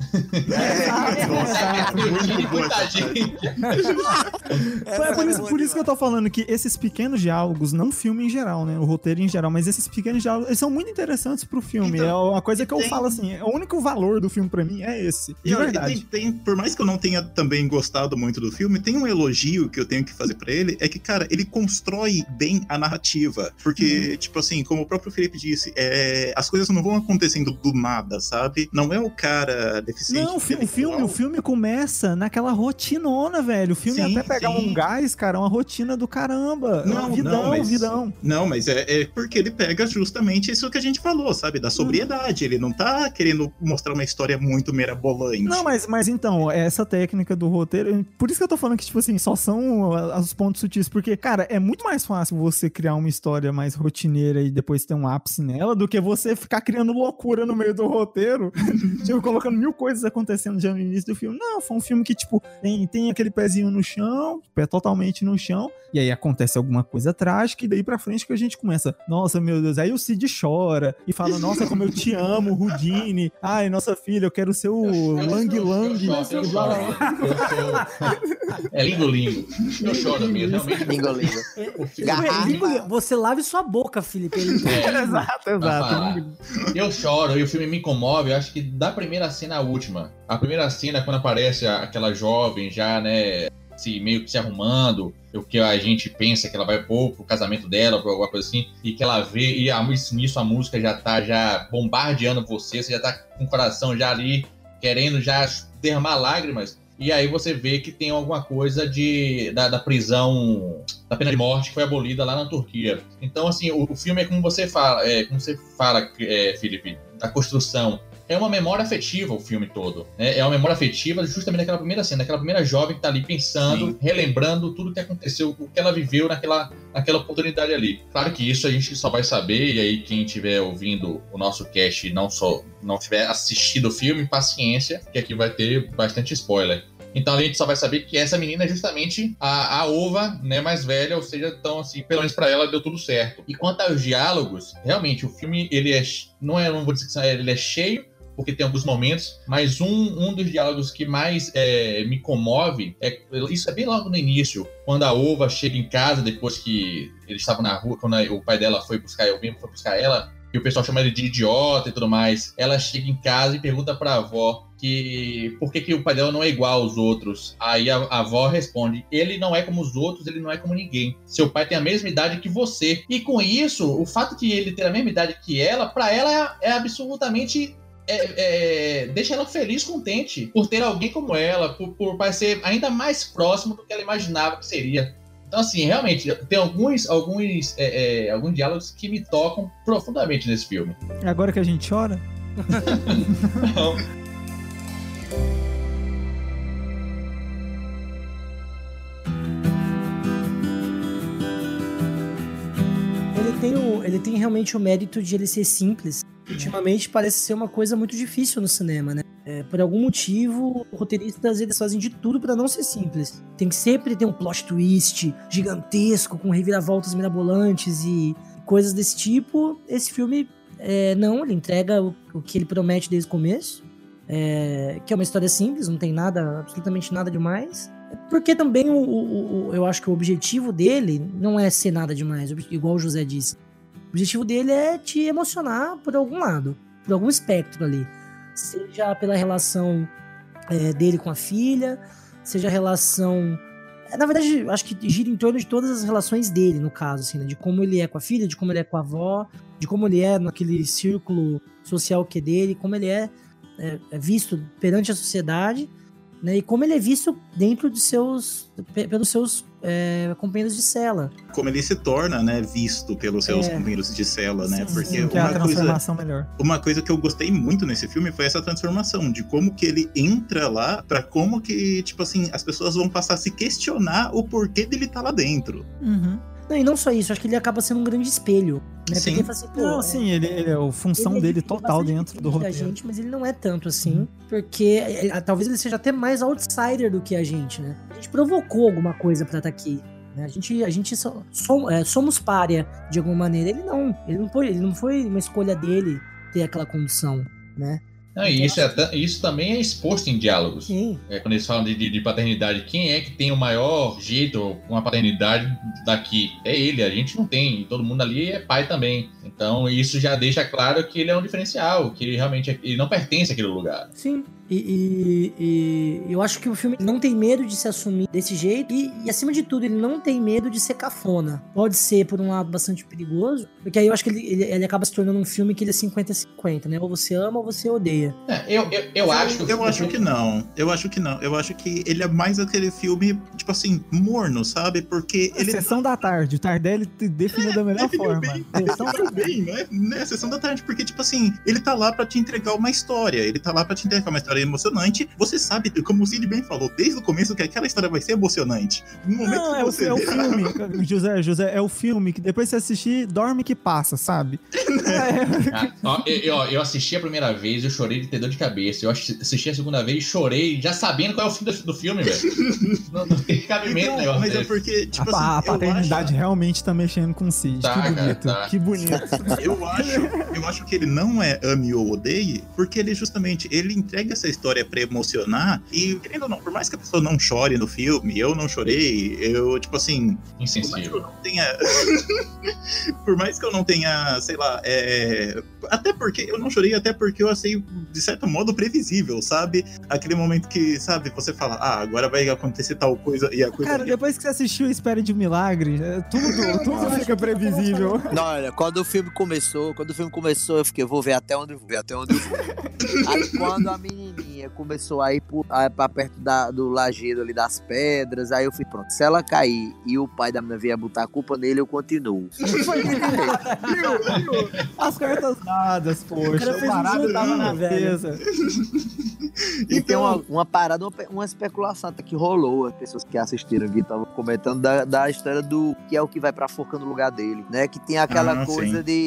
É, nossa, muita gente. É por isso, por isso que eu tô falando que esses pequenos diálogos, não o filme em geral, né, o roteiro em geral, mas esses pequenos diálogos, eles são muito interessantes pro filme. Então, é uma coisa que eu tem... falo assim, o único valor do filme pra mim é esse, de e, verdade. Tem, tem, por mais que eu não tenha também gostado muito do filme, tem um elogio que eu tenho que fazer pra ele, é que, cara, ele constrói bem a narrativa, porque, hum. tipo assim, como o próprio Felipe disse, é, as coisas não vão acontecendo do nada, sabe? Não é o cara deficiente. Não, o filme, o filme começa naquela rotinona, velho. O filme sim, até pegar sim. um gás, cara, uma rotina do caramba. Não, vidão, não, mas, vidão. Não, mas é, é porque ele pega justamente isso que a gente falou, sabe? Da sobriedade. Hum. Ele não tá querendo mostrar uma história muito mirabolante. Não, mas, mas então, essa técnica do roteiro, por isso que eu tô falando que, tipo assim, só são os pontos sutis, porque, cara, é muito mais fácil você criar uma história mais rotineira e depois ter um ápice nela, do que você ficar criando loucura no meio do roteiro, tipo, colocando mil coisas acontecendo já no início do filme. Não, foi um filme que, tipo, tem, tem aquele pezinho no chão, pé totalmente no chão, e aí acontece alguma coisa trágica, e daí pra frente que a gente começa, nossa, meu Deus, aí o Cid chora, e fala, nossa, como eu te amo, Houdini, ai, nossa filha, eu quero ser o Lang Lang. É Lingo Lingo. Eu choro mesmo, realmente. Lingo Lingo. Você lave sua boca, Felipe. É, exato, exato. Eu choro e o filme me comove, eu acho que da primeira cena à última. A primeira cena, quando aparece aquela jovem já, né, se, meio que se arrumando, o que a gente pensa que ela vai pôr pro casamento dela, por alguma coisa assim, e que ela vê, e a, nisso a música já tá já bombardeando você, você já tá com o coração já ali, querendo já derramar lágrimas. E aí você vê que tem alguma coisa de, da, da prisão, da pena de morte que foi abolida lá na Turquia. Então, assim, o, o filme é como você fala, é, como você fala, é, Felipe, da construção. É uma memória afetiva o filme todo, né? É uma memória afetiva justamente naquela primeira cena, daquela primeira jovem que tá ali pensando, sim, relembrando tudo que aconteceu, o que ela viveu naquela, naquela oportunidade ali. Claro que isso a gente só vai saber, e aí quem estiver ouvindo o nosso cast e não só não tiver assistido o filme, paciência, que aqui vai ter bastante spoiler. Então a gente só vai saber que essa menina é justamente a, a Ova, né, mais velha, ou seja, então assim, pelo menos pra ela deu tudo certo. E quanto aos diálogos, realmente o filme, ele é, não é, não vou dizer que ele é cheio, porque tem alguns momentos, mas um, um dos diálogos que mais é, me comove, é, isso é bem logo no início, quando a Ova chega em casa, depois que eles estavam na rua, quando a, o pai dela foi buscar, eu mesmo foi buscar ela, e o pessoal chama ele de idiota e tudo mais, ela chega em casa e pergunta pra avó que por que, que o pai dela não é igual aos outros. Aí a, a avó responde, ele não é como os outros, ele não é como ninguém. Seu pai tem a mesma idade que você. E com isso, o fato de ele ter a mesma idade que ela, pra ela é, é absolutamente... É, é, deixa ela feliz, contente por ter alguém como ela, por, por parecer ainda mais próximo do que ela imaginava que seria. Então, assim, realmente, tem alguns, alguns, é, é, alguns diálogos que me tocam profundamente nesse filme. É agora que a gente chora? Não. Ele tem, o, ele tem realmente o mérito de ele ser simples. Ultimamente parece ser uma coisa muito difícil no cinema, né? É, por algum motivo, roteiristas eles fazem de tudo pra não ser simples. Tem que sempre ter um plot twist gigantesco, com reviravoltas mirabolantes e coisas desse tipo. Esse filme, é, não, ele entrega o, o que ele promete desde o começo. É, que é uma história simples, não tem nada, absolutamente nada demais. Porque também o, o, o, eu acho que o objetivo dele não é ser nada demais, igual o José disse. O objetivo dele é te emocionar por algum lado, por algum espectro ali. Seja pela relação é, dele com a filha, seja a relação... Na verdade, acho que gira em torno de todas as relações dele, no caso, assim, né? De como ele é com a filha, de como ele é com a avó, de como ele é naquele círculo social que é dele, como ele é, é, é visto perante a sociedade, né? E como ele é visto dentro de seus... pelos seus é, companheiros de cela. Como ele se torna, né, visto pelos seus É. companheiros de cela, né? Sim, Porque sim, Que é a uma coisa, transformação melhor. uma coisa que eu gostei muito nesse filme foi essa transformação, de como que ele entra lá, pra como que, tipo assim, as pessoas vão passar a se questionar o porquê dele tá lá dentro. Uhum. Não, e não só isso, acho que ele acaba sendo um grande espelho, né? Sim. Porque fala assim, pô, Não, é, sim, ele, ele é a função ele é dele difícil, total bastante dentro do difícil da roteiro. gente, mas ele não é tanto assim, porque é, talvez ele seja até mais outsider do que a gente, né? A gente provocou alguma coisa pra estar aqui, né? A gente, a gente so, som- é, somos pária de alguma maneira. Ele não, ele não foi, ele não foi uma escolha dele ter aquela condição, né? Não, e isso, é, ta- isso também é exposto em diálogos. Sim. É, quando eles falam de, de- de paternidade, quem é que tem o maior jeito com a paternidade daqui? É ele, a gente não tem. Todo mundo ali é pai também. Então isso já deixa claro que ele é um diferencial, que ele realmente é- ele não pertence àquele lugar. Sim. E, e- e eu acho que o filme não tem medo de se assumir desse jeito e, e, acima de tudo, ele não tem medo de ser cafona. Pode ser, por um lado, bastante perigoso, porque aí eu acho que ele, ele, ele acaba se tornando um filme que ele é cinquenta a cinquenta, né? Ou você ama ou você odeia. É, eu, eu, eu acho que o Eu filme- acho que não. Eu acho que não. Eu acho que ele é mais aquele filme, tipo assim, morno, sabe? Porque ele Sessão da tarde. O Tardelli te definiu da melhor definiu forma. bem, Sessão da definiu bem, né? né? Sessão da tarde, porque, tipo assim, ele tá lá pra te entregar uma história, ele tá lá pra te entregar uma história emocionante. Você sabe, como o Cid bem falou, desde o começo que aquela história vai ser emocionante. No momento Não, que é o, você é o vê- filme, José, José, é o filme que depois você assistir, dorme que passa, sabe? É, Ah, ó, eu, eu- eu assisti a primeira vez, eu chorei de ter dor de cabeça. Eu assi- assisti a segunda vez, chorei, já sabendo qual é o fim do, do filme, velho. Não, não tem cabimento Então, o negócio mas é desse. porque, tipo a, assim, a eu paternidade realmente tá mexendo com o Cid. Tá, que cara, bonito, tá. que bonito. Eu acho, eu acho que ele não é ame ou odeie, porque ele justamente, ele entrega essa história pra emocionar, e querendo ou não, por mais que a pessoa não chore no filme, eu não chorei, eu, tipo assim, por mais que eu Insensível. não tenha, por mais que eu não tenha, sei lá, é... até porque, eu não chorei, até porque eu achei, de certo modo, previsível, sabe? Aquele momento que, sabe, você fala, ah, agora vai acontecer tal coisa, e a coisa... Cara, depois que você assistiu Espera de um Milagre, é, tudo, tudo fica previsível. Não, olha, quando o filme começou, quando o filme começou, eu fiquei, vou ver até onde eu vou, ver até onde eu vou. Aí quando a menininha começou a ir pro- a- pra perto da- do lajedo ali das pedras, aí eu fui, pronto, se ela cair e o pai da menina vier botar a culpa nele, eu continuo. As cartas dadas, poxa. O cara fez um baralho joguinho, tava na velho. mesa. E tem uma, uma parada, uma, uma especulação até que rolou, as pessoas que assistiram aqui estavam comentando da, da história do que é o que vai pra forca no lugar dele, né? Que tem aquela Ah, coisa sim. de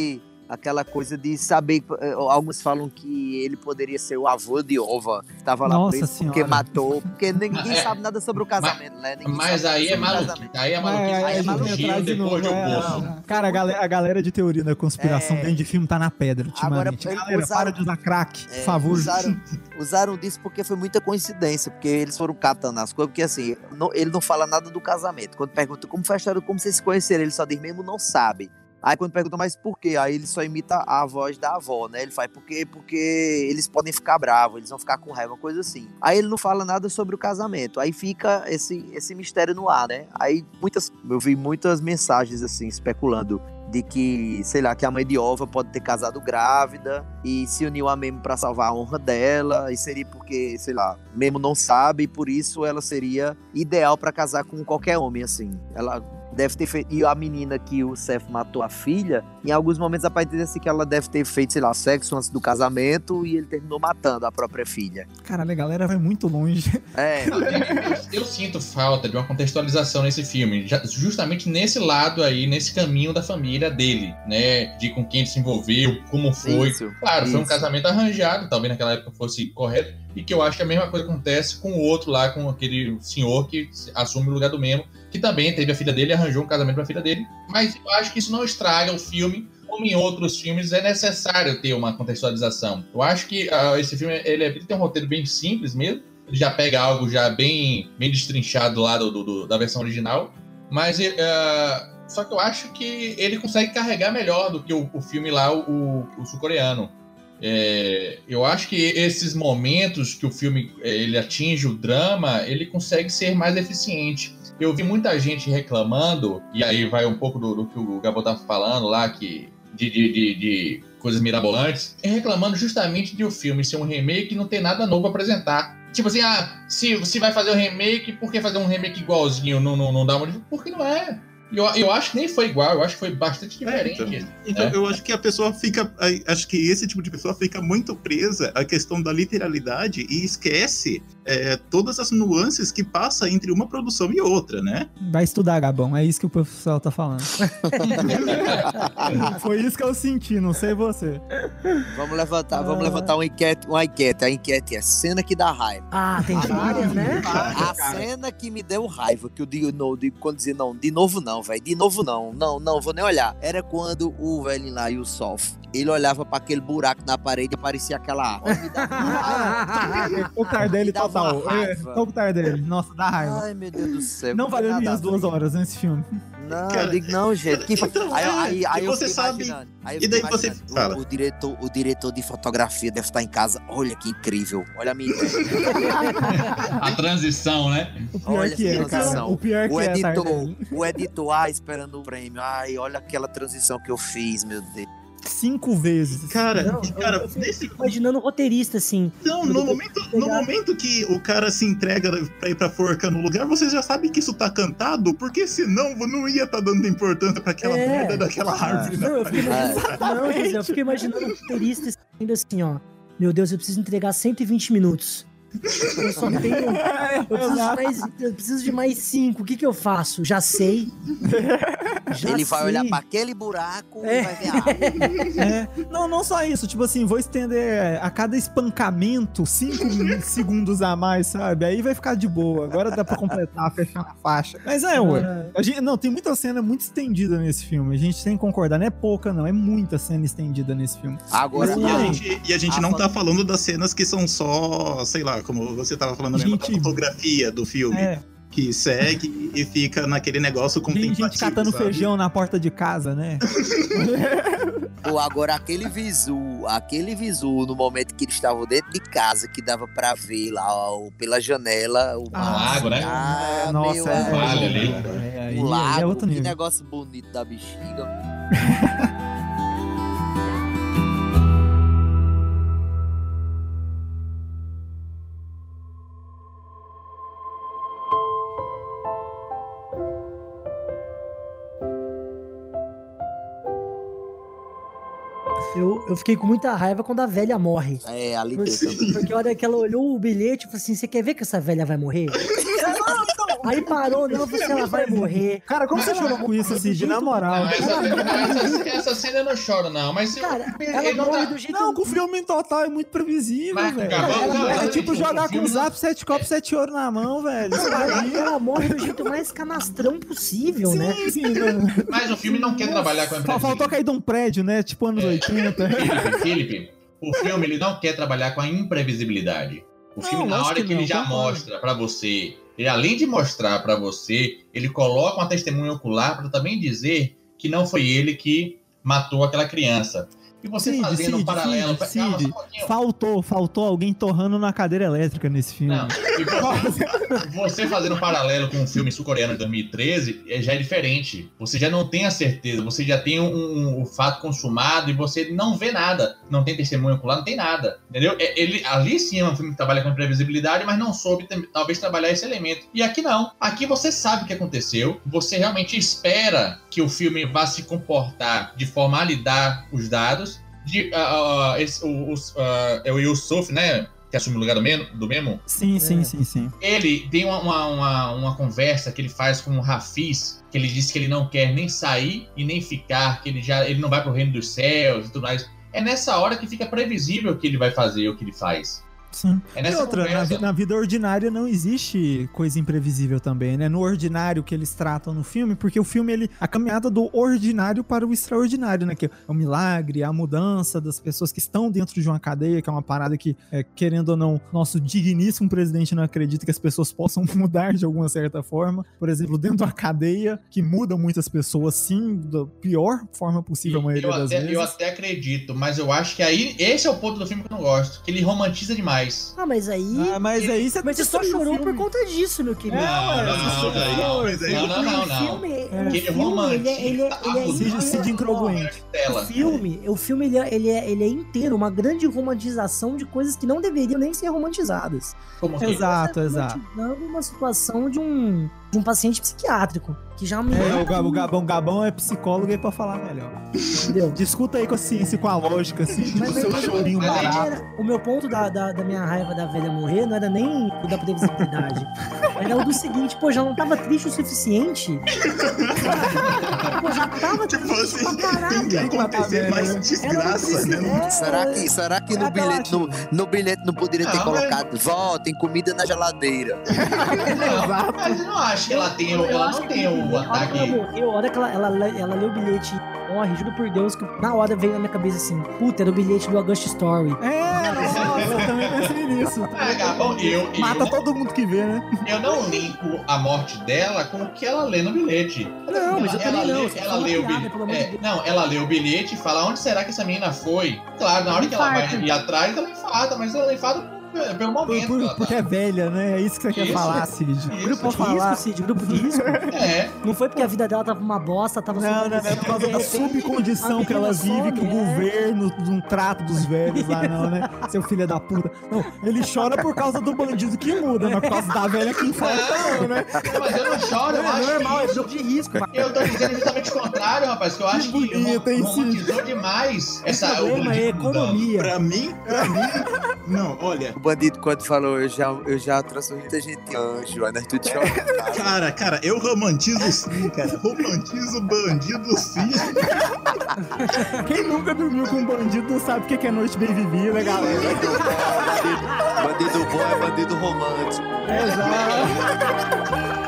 aquela coisa de saber. Alguns falam que ele poderia ser o avô de Ova, que tava lá Nossa preso porque senhora. matou. Porque ninguém É, sabe nada sobre o casamento, né? Ninguém Mas sabe aí é sobre o maluquice. casamento. Aí é Mas maluquice. aí é a gente maluquice. entra de depois novo, de um é, poço. não. Cara, a galera, a galera de teoria da conspiração É. dentro de filme tá na pedra Agora, ultimamente. eles Galera, usaram- para de usar crack, por É, favor. Usaram, usaram disso porque foi muita coincidência, porque eles foram catando as coisas, porque assim, não- ele não fala nada do casamento. Quando pergunta como foi a história, como vocês se conheceram, ele só diz mesmo não sabe. Aí quando pergunta, mas por quê? Aí ele só imita a voz da avó, né? Ele faz, por quê? Porque eles podem ficar bravos, eles vão ficar com raiva, uma coisa assim. Aí ele não fala nada sobre o casamento. Aí fica esse, esse mistério no ar, né? Aí muitas, eu vi muitas mensagens assim, especulando de que, sei lá, que a mãe de Ova pode ter casado grávida e se uniu a Memo pra salvar a honra dela, e seria porque, sei lá, Memo não sabe e por isso ela seria ideal pra casar com qualquer homem, assim. Ela deve ter feito, e a menina que o Seth matou a filha, em alguns momentos aparece assim que ela deve ter feito, sei lá, sexo antes do casamento e ele terminou matando a própria filha. Caralho, a galera vai muito longe. É, Eu, eu sinto falta de uma contextualização nesse filme, já- justamente nesse lado aí, nesse caminho da família dele, né? De com quem ele se envolveu, como foi. Isso, Claro, foi um isso. casamento arranjado, talvez naquela época fosse correto, e que eu acho que a mesma coisa acontece com o outro lá, com aquele senhor que assume o lugar do Memo, que também teve a filha dele e arranjou um casamento pra filha dele. Mas eu acho que isso não estraga o filme. Como em outros filmes, é necessário ter uma contextualização. Eu acho que ah, esse filme ele, é- ele tem um roteiro bem simples mesmo. Ele já pega algo já bem, bem destrinchado lá do, do- da versão original. Mas ah, só que eu acho que ele consegue carregar melhor do que o, o filme lá, o, o sul-coreano. É, eu acho que esses momentos que o filme eh, ele atinge o drama, ele consegue ser mais eficiente. Eu vi muita gente reclamando, e aí vai um pouco do, do que o Gabo tá falando lá, que, de, de, de, de coisas mirabolantes, e reclamando justamente de o filme ser um remake e não ter nada novo a apresentar. Tipo assim, ah, se, se vai fazer um remake, por que fazer um remake igualzinho? Não, não, não dá uma... Porque não é. Eu, eu acho que nem foi igual, eu acho que foi bastante diferente. É, então, então né? eu acho que a pessoa fica. Acho que esse tipo de pessoa fica muito presa à questão da literalidade e esquece é, todas as nuances que passa entre uma produção e outra, né? Vai estudar, Gabão. É isso que o professor tá falando. Foi isso que eu senti, não sei você. Vamos levantar, vamos levantar uma enquete, uma enquete. A enquete é cena que dá raiva. Ah, tem várias, né? A cena que me deu raiva, que eu digo, não, digo quando dizia não, de novo não, velho, de novo não, não, não, vou nem olhar. Era quando o velho lá e o Sof, ele olhava pra aquele buraco na parede e parecia aquela árvore. Me dava raiva. O Tardelli Me dava total. uma raiva. É, o Tardelli. Nossa, dá raiva. Ai, meu Deus do céu. Não tem valeu nada minhas a ver. duas horas nesse filme. Não, Cara, eu digo, não, gente. Que... então, aí, é, aí, aí e eu você fiquei sabe- imaginando. Aí eu e daí fiquei você imaginando, fala. O, o, diretor, o diretor de fotografia deve estar em casa. Olha que incrível. Olha a minha ideia. A transição, né? O pior Olha que essa é, cara. transição. O pior que O é, editor, Tardelli. o editor, ah, esperando o prêmio. Ai, olha aquela transição que eu fiz, meu Deus. Cinco vezes. Cara, Não, e, cara, eu, eu fico nesse, imaginando o roteirista, assim. não, no momento, no momento que o cara se entrega pra ir pra forca no lugar, você já sabe que isso tá cantado, porque senão não ia tá dando importância pra aquela É. merda daquela árvore. Não, eu fiquei imaginando, É. não, José, eu fiquei imaginando o roteirista ainda assim, ó. Meu Deus, eu preciso entregar cento e vinte minutos. Eu só tenho. Eu preciso, de mais, eu preciso de mais cinco. O que que eu faço? Já sei. Já Ele vai sei. olhar pra aquele buraco É. e vai ver a árvore. É. Não, não só isso. Tipo assim, vou estender a cada espancamento cinco segundos a mais, sabe? Aí vai ficar de boa. Agora dá pra completar, fechar a faixa. Mas é, ué. A gente, não, tem muita cena muito estendida nesse filme. A gente tem que concordar. Não é pouca, não. É muita cena estendida nesse filme. Agora, E a a- gente, e a gente a não tá foto- falando das cenas que são só, sei lá, como você tava falando mesmo, da Gente- fotografia do filme. É. Que segue e fica naquele negócio Gente, contemplativo, gente catando sabe? feijão na porta de casa, né? Pô, agora aquele visu, aquele visu no momento que eles estavam dentro de casa, que dava pra ver lá ó, pela janela o Ah, lago, né? Ah, Nossa, meu é, amigo. vale ali. É, aí, O aí lago, é outro que nível. negócio bonito da bexiga. Eu, eu fiquei com muita raiva quando a velha morre. É, ali Porque, dentro. porque a hora que ela olhou o bilhete e falou assim: você quer ver que essa velha vai morrer? Aí parou, não, você ela vai morrer. Cara, como você chorou com isso, Cid? Na moral. Não, essa, essa, essa cena eu não choro, não. Mas Cara, ele ela não morre tá- do jeito... Não, com o filme em total é muito previsível, Mas, velho. Gabão, Ela- não, é ela- tipo o jogar com filme o zap sete copos, sete ouro na mão, velho. Isso aí. Ela morre do jeito mais canastrão possível, né? Sim, sim. Não. Mas o filme não quer trabalhar com a Só faltou cair de um prédio, né? Tipo anos oitenta. Felipe, Felipe, o filme ele não quer trabalhar com a imprevisibilidade. O Não, filme, na lógico hora que que ele não, já concordo. mostra pra você, ele além de mostrar pra você, ele coloca uma testemunha ocular pra também dizer que não foi ele que matou aquela criança. E você Cid, fazendo um Cid, paralelo... Cid, Calma, só Cid. um pouquinho. Faltou, faltou alguém torrando na cadeira elétrica nesse filme. Não, e você, você fazendo um paralelo com um filme sul-coreano de dois mil e treze é- já é diferente. Você já não tem a certeza, você já tem um, um- o fato consumado e você não vê nada. Não tem testemunho ocular, não tem nada. Entendeu? É- Ele, ali sim é um filme que trabalha com imprevisibilidade, mas não soube tam- talvez trabalhar esse elemento. E aqui não. Aqui você sabe o que aconteceu, você realmente espera que o filme vá se comportar de forma a lhe dar os dados. De, uh, uh, esse, o, os, uh, é o Yusuf, né? Que assume o lugar do Memo, do Memo. Sim, sim, É. sim, sim. Ele tem uma, uma, uma, uma conversa que ele faz com o Hafiz, que ele diz que ele não quer nem sair e nem ficar, que ele já ele não vai pro reino dos céus e tudo mais. É nessa hora que fica previsível que ele vai fazer o que ele faz. Sim. É E nessa outra, na, conversa. vi- na vida ordinária não existe coisa imprevisível também, né? No ordinário que eles tratam no filme, porque o filme, ele, a caminhada do ordinário para o extraordinário, né? Que é o milagre, a mudança das pessoas que estão dentro de uma cadeia, que é uma parada que, é, querendo ou não, nosso digníssimo presidente não acredita que as pessoas possam mudar de alguma certa forma. Por exemplo, dentro de uma cadeia que muda muitas pessoas, sim, da pior forma possível, a maioria Eu das até, vezes. eu até acredito, mas eu acho que aí esse é o ponto do filme que eu não gosto, que ele romantiza demais. Ah, mas aí... Ah, mas aí você Mas você só destruiu o chorou filme. por conta disso, meu querido. Não, não, não, não, mas aí- não, não, não, O não. filme, É. o Que filme, ele é, ele é, ele é Cid- Cid, Cid incongruente. O Tela. filme, o filme ele é, ele, é, ele é inteiro uma grande romantização de coisas que não deveriam nem ser romantizadas. Como que? Exato, Você exato. tá romantizando uma situação de um, de um paciente psiquiátrico, que já me... É, o Gabão, Gabão, Gabão é psicólogo aí pra falar melhor. Entendeu? Discuta aí com a ciência e com a lógica, assim, Mas, do seu mas- chorinho mas- barato. Era- o meu ponto da, da, da minha raiva da velha morrer não era nem o da previsibilidade. Era o do seguinte, pô, já não tava triste o suficiente? Pô, já tava Tipo triste assim, pra caralho. tem que acontecer mais desgraça, né? É, Será que, será que no, Aquela bilhete, no, no bilhete não poderia ter Não, colocado vó, tem comida na geladeira? Não, mas eu não acho que ela tem, o- Eu ela acho não que tem o a hora que ela ataque. morreu, a hora que ela, ela, lê- ela lê o bilhete e morre, juro por Deus, que na hora veio na minha cabeça assim, puta, era o bilhete do August Story. É, nossa, eu também pensei nisso. Ah, Gabão, eu, Mata eu, todo mundo que vê, né? eu não linko a morte dela com o que ela lê no bilhete. Não, mas eu ela, também não, lê, você ela falou lê o piada, bilhete. pelo amor de É, Deus. não, ela lê o bilhete e fala onde será que essa menina foi. Claro, na hora que ela vai Infarto. ir atrás, ela infarta, mas ela infarta por- pelo Por- momento. por- que ela porque tá. é velha, né? É isso que você quer Isso. falar, Cid. Isso. Grupo Pode de risco, falar. Cid, grupo de risco. É. Não foi porque a vida dela tava uma bosta, tava Não, não, não, é por causa da subcondição que ela vive, que o governo não trata dos velhos lá, não, né? Seu filho da puta. Não, ele chora por causa do bandido que muda, não é por causa da velha que infarta, não, né? Mas eu não choro, eu É acho normal, é que grupo de risco. isso- Eu tô dizendo justamente o contrário, rapaz, que eu acho que bonito, hein, romantizou demais essa O problema é economia. Pra mim, pra mim, não, olha, O bandido, quando falou, eu já, eu já transformei muita gente em anjo, aí nós tudo chorando. cara, cara, eu romantizo sim, cara, romantizo bandido sim. Quem nunca dormiu com um bandido não sabe o que que é noite bem vivida, galera. Bandido bom, bandido, bandido bom é bandido romântico. Exato.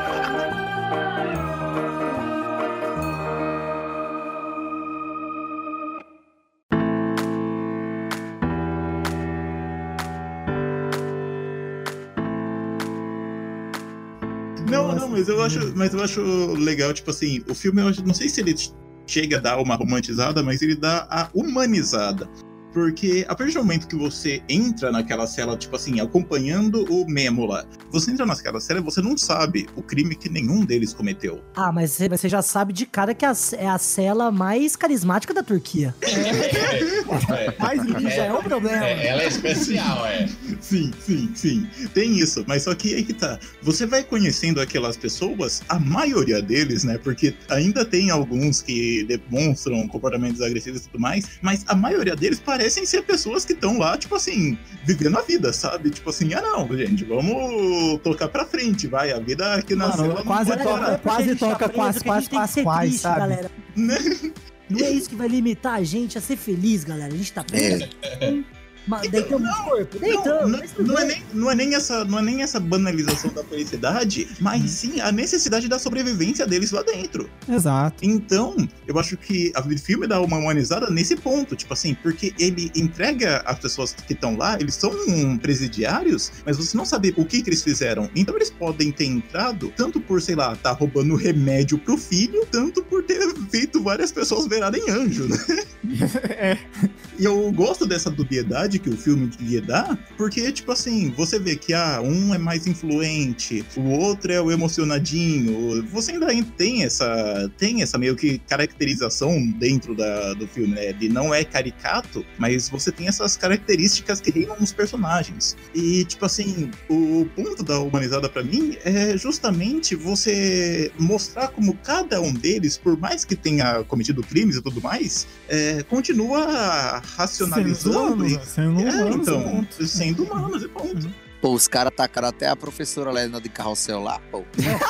Não, não, mas eu acho, mas eu acho legal, tipo assim, o filme, eu acho, não sei se ele chega a dar uma romantizada, mas ele dá a humanizada. Porque a partir do momento que você entra naquela cela, tipo assim, acompanhando o Memo lá, você entra naquela cela e você não sabe o crime que nenhum deles cometeu. Ah, mas você- você já sabe de cara que a- é a cela mais carismática da Turquia. É, Mais Já é um problema. é, ela é especial, é. Sim, sim, sim. Tem isso, mas só que aí que tá. Você vai conhecendo aquelas pessoas, a maioria deles, né? Porque ainda tem alguns que demonstram comportamentos agressivos e tudo mais, mas a maioria deles parecem ser pessoas que estão lá, tipo assim, vivendo a vida, sabe? Tipo assim, ah não, gente, vamos tocar pra frente, vai. A vida aqui na Mano, cela quase não toca- para. quase toca quase, quase, quase, quase, sabe? Galera. Não é isso que vai limitar a gente a ser feliz, galera. A gente tá preso. Mas deitamos no corpo. Deitamos. Não, não, não, é nem, não, é nem essa, não é nem essa banalização da felicidade, mas sim a necessidade da sobrevivência deles lá dentro. Exato. Então, eu acho que o filme dá uma humanizada nesse ponto, tipo assim, porque ele entrega as pessoas que estão lá, eles são presidiários, mas você não sabe o que, que eles fizeram. Então eles podem ter entrado, tanto por, sei lá, tá roubando remédio pro filho, tanto por ter feito várias pessoas virarem anjo, né? É. E eu gosto dessa dubiedade que o filme lhe dá, porque, tipo assim, você vê que ah, um é mais influente, o outro é o emocionadinho. Você ainda tem essa, tem essa meio que caracterização dentro da, do filme, né? Ele não é caricato, mas você tem essas características que reinam nos personagens. E, tipo assim, o ponto da humanizada pra mim é justamente você mostrar como cada um deles, por mais que tenha cometido crimes e tudo mais, é, continua racionalizando. Sendo humano, sendo É, humano, então, ponto. sendo humanos e ponto. Pô, os caras tacaram até a professora Helena de Carrossel lá, pô.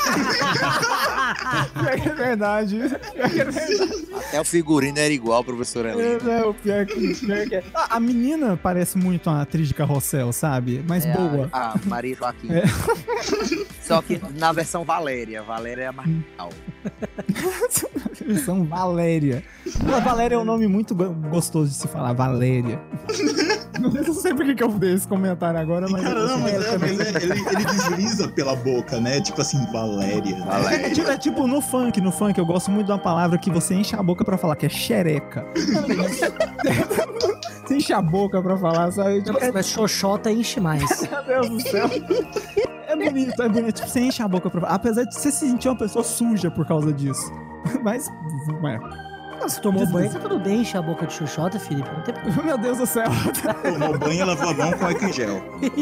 É verdade. É verdade. Até o figurino era igual, professora Helena. É, é, o pior que, pior que é. Ah, a menina parece muito uma atriz de Carrossel, sabe? Mas É boa. A, a Maria Joaquim. É. Só que na versão Valéria. Valéria é a mais legal. São Valéria. A Valéria é um nome muito go- gostoso de se falar, Valéria. Não sei por que que eu dei esse comentário agora, mas... Cara, não, mas, é, mas é, ele, ele desliza pela boca, né? Tipo assim, Valéria. É, Valéria. tipo, é tipo no funk, no funk eu gosto muito de uma palavra que você enche a boca pra falar, que é xereca. Você enche a boca pra falar, sabe? Tipo, é, Mas xoxota enche mais. meu Deus do céu. É bonito, é bonito. Tipo, você enche a boca pra falar. Apesar de você se sentir uma pessoa suja por causa disso. Mas, ué. Você tomou banho, tá tudo bem, enche a boca de xoxota, Felipe. Não tem problema. Meu Deus do céu. Tomou banho e lavou a mão com álcool em gel.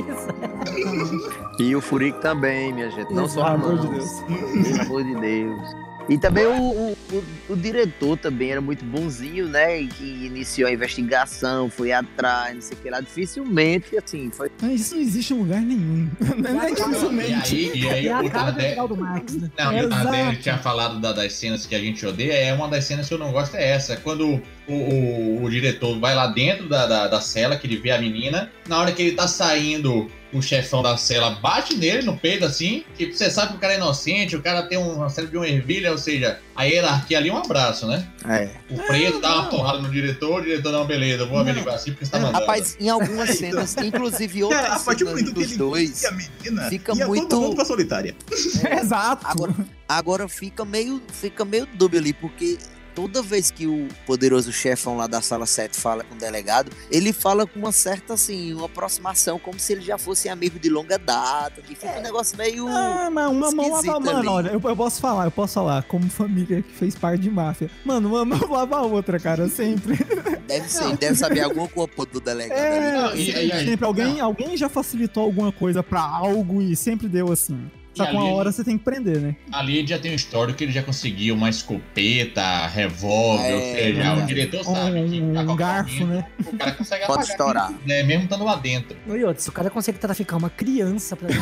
Isso. E o Furico também, minha gente. Não Isso, só a pelo amor mão. de Deus. Pelo amor de Deus. E também o, o, o, o diretor também era muito bonzinho, né? E que iniciou a investigação, foi atrás, não sei o que lá. Dificilmente, assim, foi... Isso não existe em lugar nenhum. Não é E dificilmente. aí, e aí É a o cara do Tadé... Geraldo Marques, né? Não, e o Exato. Tadé tinha falado da- das cenas que a gente odeia, é uma das cenas que eu não gosto é essa. Quando o, o, o diretor vai lá dentro da, da, da cela, que ele vê a menina, na hora que ele tá saindo, o chefão da cela bate nele no peito, assim, que você sabe que o cara é inocente, o cara tem uma série de uma ervilha, ou seja, a hierarquia ali é um abraço, né? É. O preso dá uma porrada no diretor, o diretor, não, beleza, eu vou averiguar assim porque você tá mandando. Rapaz, em algumas cenas, inclusive outras Cara, a partir do cenas momento que dos ele dois, e a menina fica ia muito- todo mundo pra solitária. Exato. agora, agora fica meio, fica meio dúbio ali, porque toda vez que o poderoso chefão lá da sala sete fala com o delegado, ele fala com uma certa, assim, uma aproximação, como se ele já fosse amigo de longa data, que fica um negócio meio... Ah, mas uma mão lava esquisito mano, ali. olha, eu, eu posso falar, eu posso falar, como família que fez parte de máfia. Mano, uma mão lava a outra, cara, sempre. Deve ser, ele deve saber alguma coisa do delegado ali. É, Não, e- sempre, e aí- sempre alguém, não. alguém já facilitou alguma coisa pra algo e sempre deu assim. Só E que uma ali- hora você tem que prender, né? Ali ele já tem um histórico que ele já conseguiu uma escopeta, revólver, É, ou seja, é. o diretor sabe que Um, a um qualquer garfo, momento né? o cara consegue Pode apagar, estourar. né, mesmo estando lá dentro. E outro, se o cara consegue traficar uma criança pra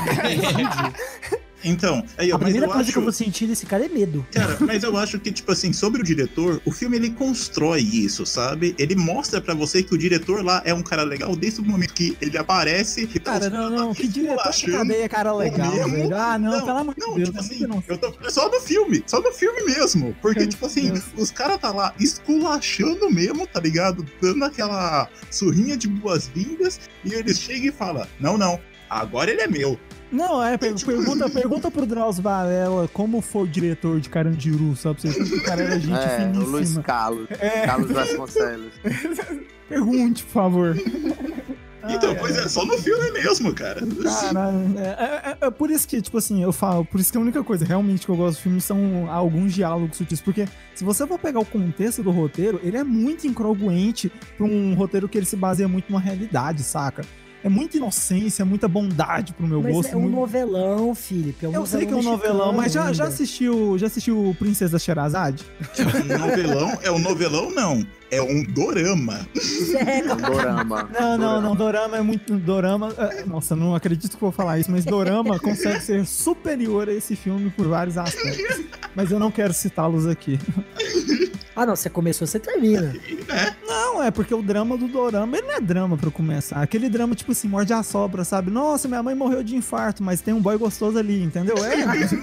gente, Então, aí, ó, a mas primeira eu coisa acho... que eu vou sentir desse cara é medo. Cara, mas eu acho que, tipo assim, sobre o diretor, o filme ele constrói isso, sabe? Ele mostra pra você que o diretor lá é um cara legal desde o momento que ele aparece. E tá Cara, não, não, que diretor de achando cadeia, cara legal, mesmo. velho. Ah, não, Não, pelo amor de Não, Deus. tipo não assim, sei não. eu tô só no filme, só no filme mesmo. Porque, Meu tipo assim, Deus. os caras tá lá esculachando mesmo, tá ligado? Dando aquela surrinha de boas-vindas e eles chegam e falam: não, não, agora ele é meu. Não, é, per- pergunta, pergunta pro Drauzio Varela como foi o diretor de Carandiru, sabe? Pra vocês que o cara era gente É, o Luiz finíssima. Carlos, É, Carlos Vasconcelos. pergunte, por favor. Então, Ai, pois ai. é, só no filme mesmo, cara. Caralho, é, é- é- é por isso que, tipo assim, eu falo, por isso que a única coisa realmente que eu gosto do filme são alguns diálogos sutis, porque se você for pegar o contexto do roteiro, ele é muito incongruente pra um roteiro que ele se baseia muito numa realidade, saca? é muita inocência, muita bondade pro meu Mas gosto. é um muito... novelão, Felipe. É um Eu sei que é um mexicano novelão, mas já, ainda. já assistiu já assistiu Princesa Sherazade? Novelão? É um novelão, não. É um dorama. Sério? Dorama. Não, não, não. Dorama é muito... Dorama... é, Nossa, não acredito que eu vou falar isso, mas Dorama consegue ser superior a esse filme por vários aspectos. Mas eu não quero citá-los aqui. Ah, não. Você começou, você termina. Não, é porque o drama do Dorama, ele não é drama pra começar. Aquele drama, tipo assim, morde a sopra, sabe? Nossa, minha mãe morreu de infarto, mas tem um boy gostoso ali, entendeu? É,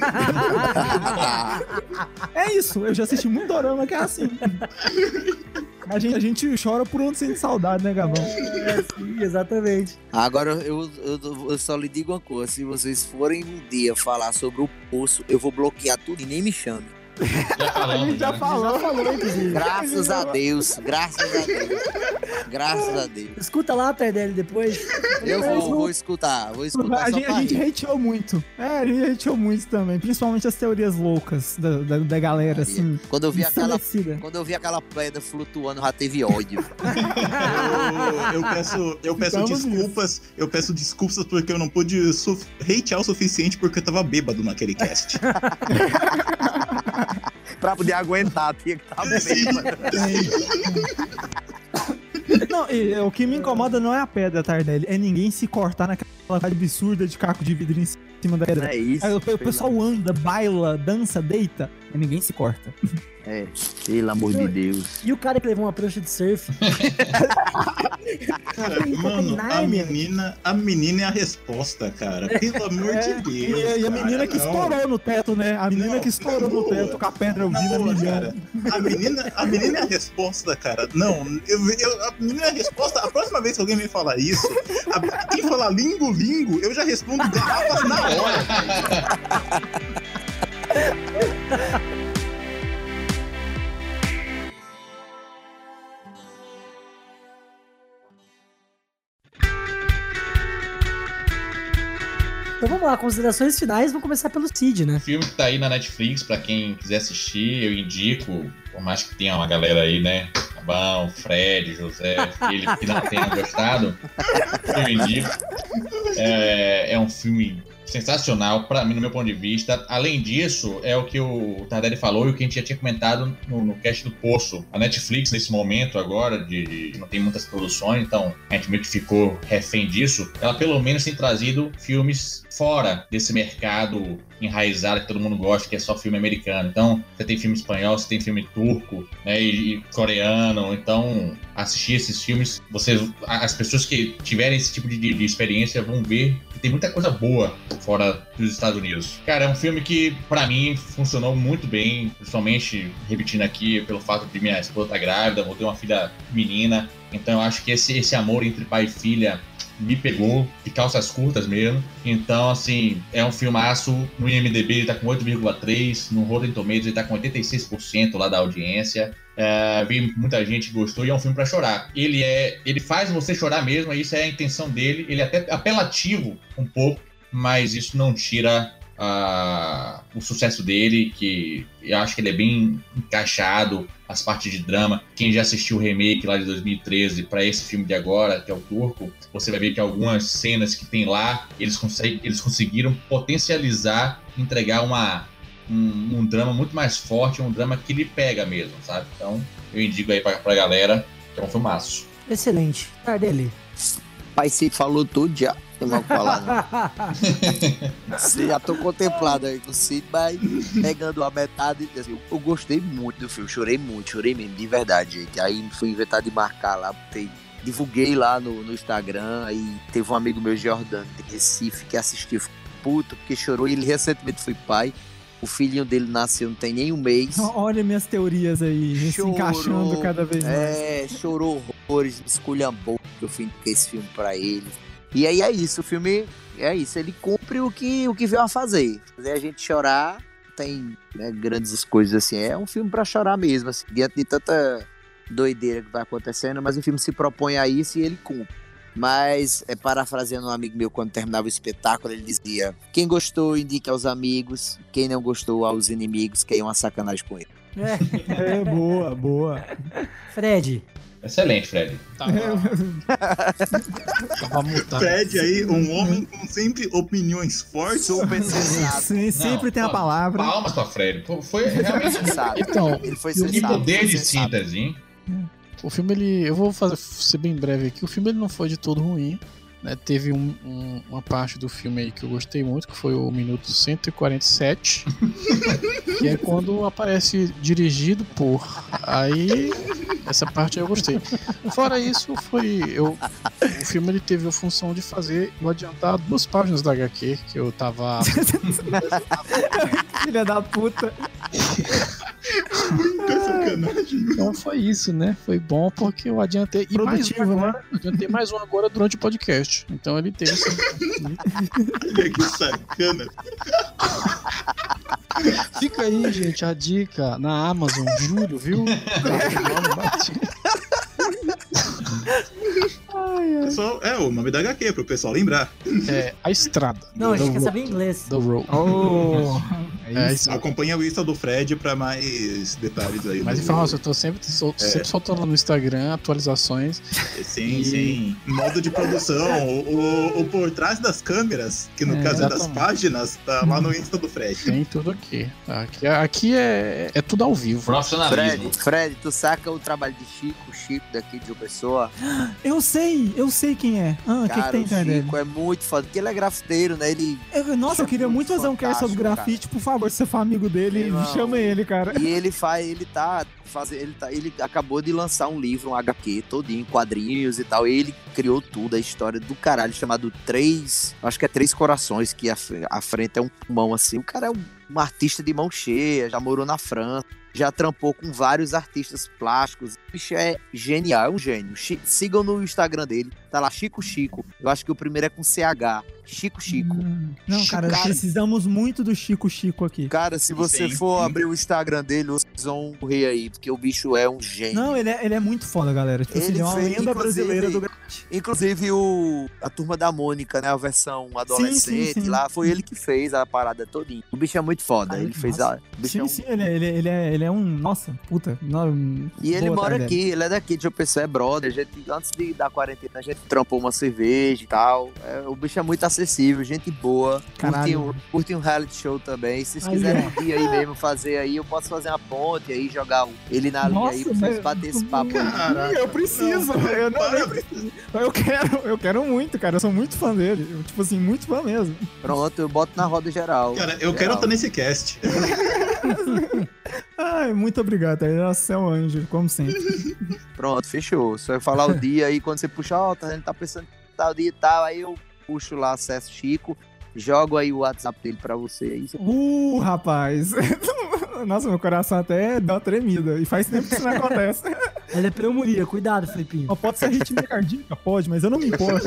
é isso. Eu já assisti muito Dorama que é assim. A gente, a gente chora por onde sente saudade, né, Gabão? É, sim, exatamente. Agora eu, eu, eu só lhe digo uma coisa: se vocês forem um dia falar sobre o Poço, eu vou bloquear tudo e nem me chame. Já falamos, A gente já né? falou. Já falou, inclusive. Graças a Deus, graças a Deus. Graças a Deus. Escuta lá, Tardelli, depois. Eu vou, vou escutar, vou escutar A só gente, pra a gente rir. hateou muito. É, a gente hateou muito também. Principalmente as teorias loucas da, da, da galera, assim. Quando eu vi aquela, ensalecida. quando eu vi aquela pedra flutuando, já teve ódio. Eu, eu peço, eu peço Ficamos desculpas. Eu peço desculpas porque eu não pude su- hatear o suficiente porque eu tava bêbado naquele cast. Pra poder aguentar, tinha que estar bem. Não, e, é, o que me incomoda não é a pedra, Tardelli. É ninguém se cortar naquela vibe absurda de caco de vidro em cima da pedra. É isso. Aí o, o pessoal anda, baila, dança, deita. E ninguém se corta. É, pelo amor de Deus. E o cara que levou uma prancha de surf? Cara, mano, a Nárnia. menina, a menina é a resposta, cara. Pelo amor É, de e, Deus. e a cara, menina que não. estourou no teto, né? A menina Não, que estourou no boa. teto com a pedra Na vindo boa, milhão. cara. A menina, a menina é a resposta, cara. Não, eu, eu- a menina é a resposta. A próxima vez que alguém me falar isso, a, quem falar lingo, lingo, eu já respondo garrafas na hora. Então vamos lá, considerações finais. Vamos começar pelo Cid, né? O filme que tá aí na Netflix, pra quem quiser assistir, eu indico, por mais que tenha uma galera aí, né? Bom, Fred, José, Felipe, que não tenham gostado, eu indico. É, é um filme sensacional, pra mim, no meu ponto de vista. Além disso, é o que o Tardelli falou e o que a gente já tinha comentado no, no cast do Poço. A Netflix, nesse momento agora, de, de não tem muitas produções, então a gente meio que ficou refém disso. Ela pelo menos tem trazido filmes fora desse mercado enraizado que todo mundo gosta, que é só filme americano. Então, você tem filme espanhol, você tem filme turco, né, e, e coreano. Então, assistir esses filmes, você, as pessoas que tiverem esse tipo de, de experiência vão ver que tem muita coisa boa fora dos Estados Unidos. Cara, é um filme que, pra mim, funcionou muito bem, principalmente, repetindo aqui, pelo fato de minha esposa estar grávida, vou ter uma filha menina. Então, eu acho que esse, esse amor entre pai e filha me pegou, de calças curtas mesmo. Então, assim, é um filmaço. No I M D B ele tá com oito vírgula três, no Rotten Tomatoes ele tá com oitenta e seis por cento lá da audiência. É, vi muita gente que gostou e é um filme pra chorar. Ele é, ele faz você chorar mesmo, isso é a intenção dele. Ele é até apelativo um pouco, mas isso não tira uh, o sucesso dele, que eu acho que ele é bem encaixado, as partes de drama. Quem já assistiu o remake lá de dois mil e treze para esse filme de agora, que é o Turco, você vai ver que algumas cenas que tem lá, eles, conseguem, eles conseguiram potencializar, entregar uma, um, um drama muito mais forte, um drama que lhe pega mesmo, sabe? Então, eu indico aí pra, pra galera que é um filmaço. Excelente. Tardelli. Pai, você falou tudo já. Não tem mal o que falar, não. Você já tô contemplado aí com o Cid, mas pegando a metade. Assim, eu gostei muito do filme, chorei muito, chorei mesmo, de verdade, gente. Aí fui inventar de marcar lá, botei, divulguei lá no, no Instagram. Aí teve um amigo meu, Jordano, de Recife, que assistiu, ficou puto, porque chorou. E ele recentemente foi pai. O filhinho dele nasceu, não tem nem um mês. Olha minhas teorias aí, se encaixando cada vez mais. É, chorou horrores, esculhambou que eu fiz esse filme pra ele. E aí é isso, o filme é isso, ele cumpre o que, o que veio a fazer. Fazer a gente chorar, tem, né, grandes coisas assim, é um filme pra chorar mesmo, assim, diante de tanta doideira que vai acontecendo, mas o filme se propõe a isso e ele cumpre. Mas, é, parafraseando um amigo meu, quando terminava o espetáculo, ele dizia: quem gostou, indique aos amigos, quem não gostou, aos inimigos, que é uma sacanagem com ele. É. É, boa, boa. Fred. Excelente, Fred. Tava... Tava mutado. Fred aí, um homem com sempre opiniões fortes. Super sensato. Sim, sempre Não, tem a pô, palavra. Palmas pra Fred. Pô, foi realmente Sensato. Então, Ele foi e o que sensato. poder foi de sensato. síntese, hein? O filme, ele. Eu vou fazer, ser bem breve aqui. O filme ele não foi de todo ruim. Né? Teve um, um, uma parte do filme aí que eu gostei muito, que foi o minuto cento e quarenta e sete. Que é quando aparece dirigido por. Aí. Essa parte aí eu gostei. Fora isso, foi. Eu, o filme ele teve a função de fazer eu adiantar duas páginas da agá quê que eu tava. Filha da puta. Muita sacanagem. Então foi isso, né? Foi bom porque eu adiantei. E mais um Produtivo, agora, eu adiantei mais um agora durante o podcast. Então ele teve esse. Olha que sacana. Fica aí, gente, a dica na Amazon, Júlio, viu? Só, é o nome da agá quê, pro pessoal lembrar. É A Estrada. Não, a gente The quer Road. saber inglês. The Road. Oh, É isso. Acompanha o Insta do Fred pra mais detalhes aí. Mais do- informação, eu tô sempre, sol- É. sempre soltando lá no Instagram atualizações. Sim, E- sim. Modo de produção, o, o, o por trás das câmeras, que no É, caso é das exatamente. páginas, tá lá no Insta do Fred. Tem tudo aqui. Tá? Aqui, aqui é, é tudo ao vivo. Profissionalismo. Fred, Fred, tu saca o trabalho de Chico, Chico daqui de uma pessoa? eu sei, eu sei quem é. Ah, o que, que Cara, tem o atrás dele? Chico é muito foda, porque ele é grafiteiro, né? Ele... Eu- nossa, eu queria muito muito fazer um cast sobre fantástico, grafite, por favor, se você for amigo dele, Irmão. chama ele, cara. E ele faz, ele tá fazendo, ele tá, ele acabou de lançar um livro, um agá quê, todinho, quadrinhos e tal. Ele criou tudo, a história do caralho, chamado Três, acho que é Três Corações, que a, a frente é um pulmão assim. O cara é um, um artista de mão cheia, já morou na França, já trampou com vários artistas plásticos. O bicho é genial, é um gênio. Chi- Sigam no Instagram dele, tá lá, Chico Chico. Eu acho que o primeiro é com C H, Chico Chico. Hum, Não, cara, Cara. precisamos muito do Chico Chico aqui. Cara, se você Sim, for sim. abrir o Instagram dele, vocês vão correr aí, porque o bicho é um gênio. Não, ele é, ele é muito foda, galera. Tipo, assim, Ele ele é uma fez, lenda inclusive- brasileira do grafite. Inclusive o, a Turma da Mônica, né? A versão adolescente sim, sim. lá, foi ele que fez a parada todinha. O bicho é muito foda. Ai, ele fez nossa. a. O bicho Sim, é um- sim, ele é, ele, é, ele, é, ele é um. Nossa, puta. Não, E ele boa mora tarde, aqui, ele é daqui de João Pessoa, é brother. A gente, antes de, da quarentena, a gente trampou uma cerveja e tal. É, o bicho é muito acessível, gente boa. Curte Caralho. um, curte um reality show também. Se vocês Aí, quiserem ó. um dia aí mesmo fazer aí, eu posso fazer uma ponte aí, jogar um- ele na linha Nossa, aí pra vocês mas- bater esse papo aí. Caraca. Eu preciso, Não, eu, não, para. eu preciso. Eu quero, eu quero muito, cara. Eu sou muito fã dele. Eu, tipo assim, muito fã mesmo. Pronto, eu boto na roda geral. Cara, eu Geral. quero estar nesse cast. Ai, muito obrigado, tá? Você é um anjo, como sempre. Pronto, fechou. Só eu falar o dia aí, quando você puxa, ó, tá, ele tá pensando em tal dia e tal, aí eu puxo lá, acesso Chico, jogo aí o WhatsApp dele pra você. Aí você... Uh, rapaz. Nossa, meu coração até dá uma tremida. E faz tempo que isso não acontece. Ela é pneumonia, cuidado, Felipinho. Mas pode ser arritmia cardíaca? Pode, mas eu não me importo.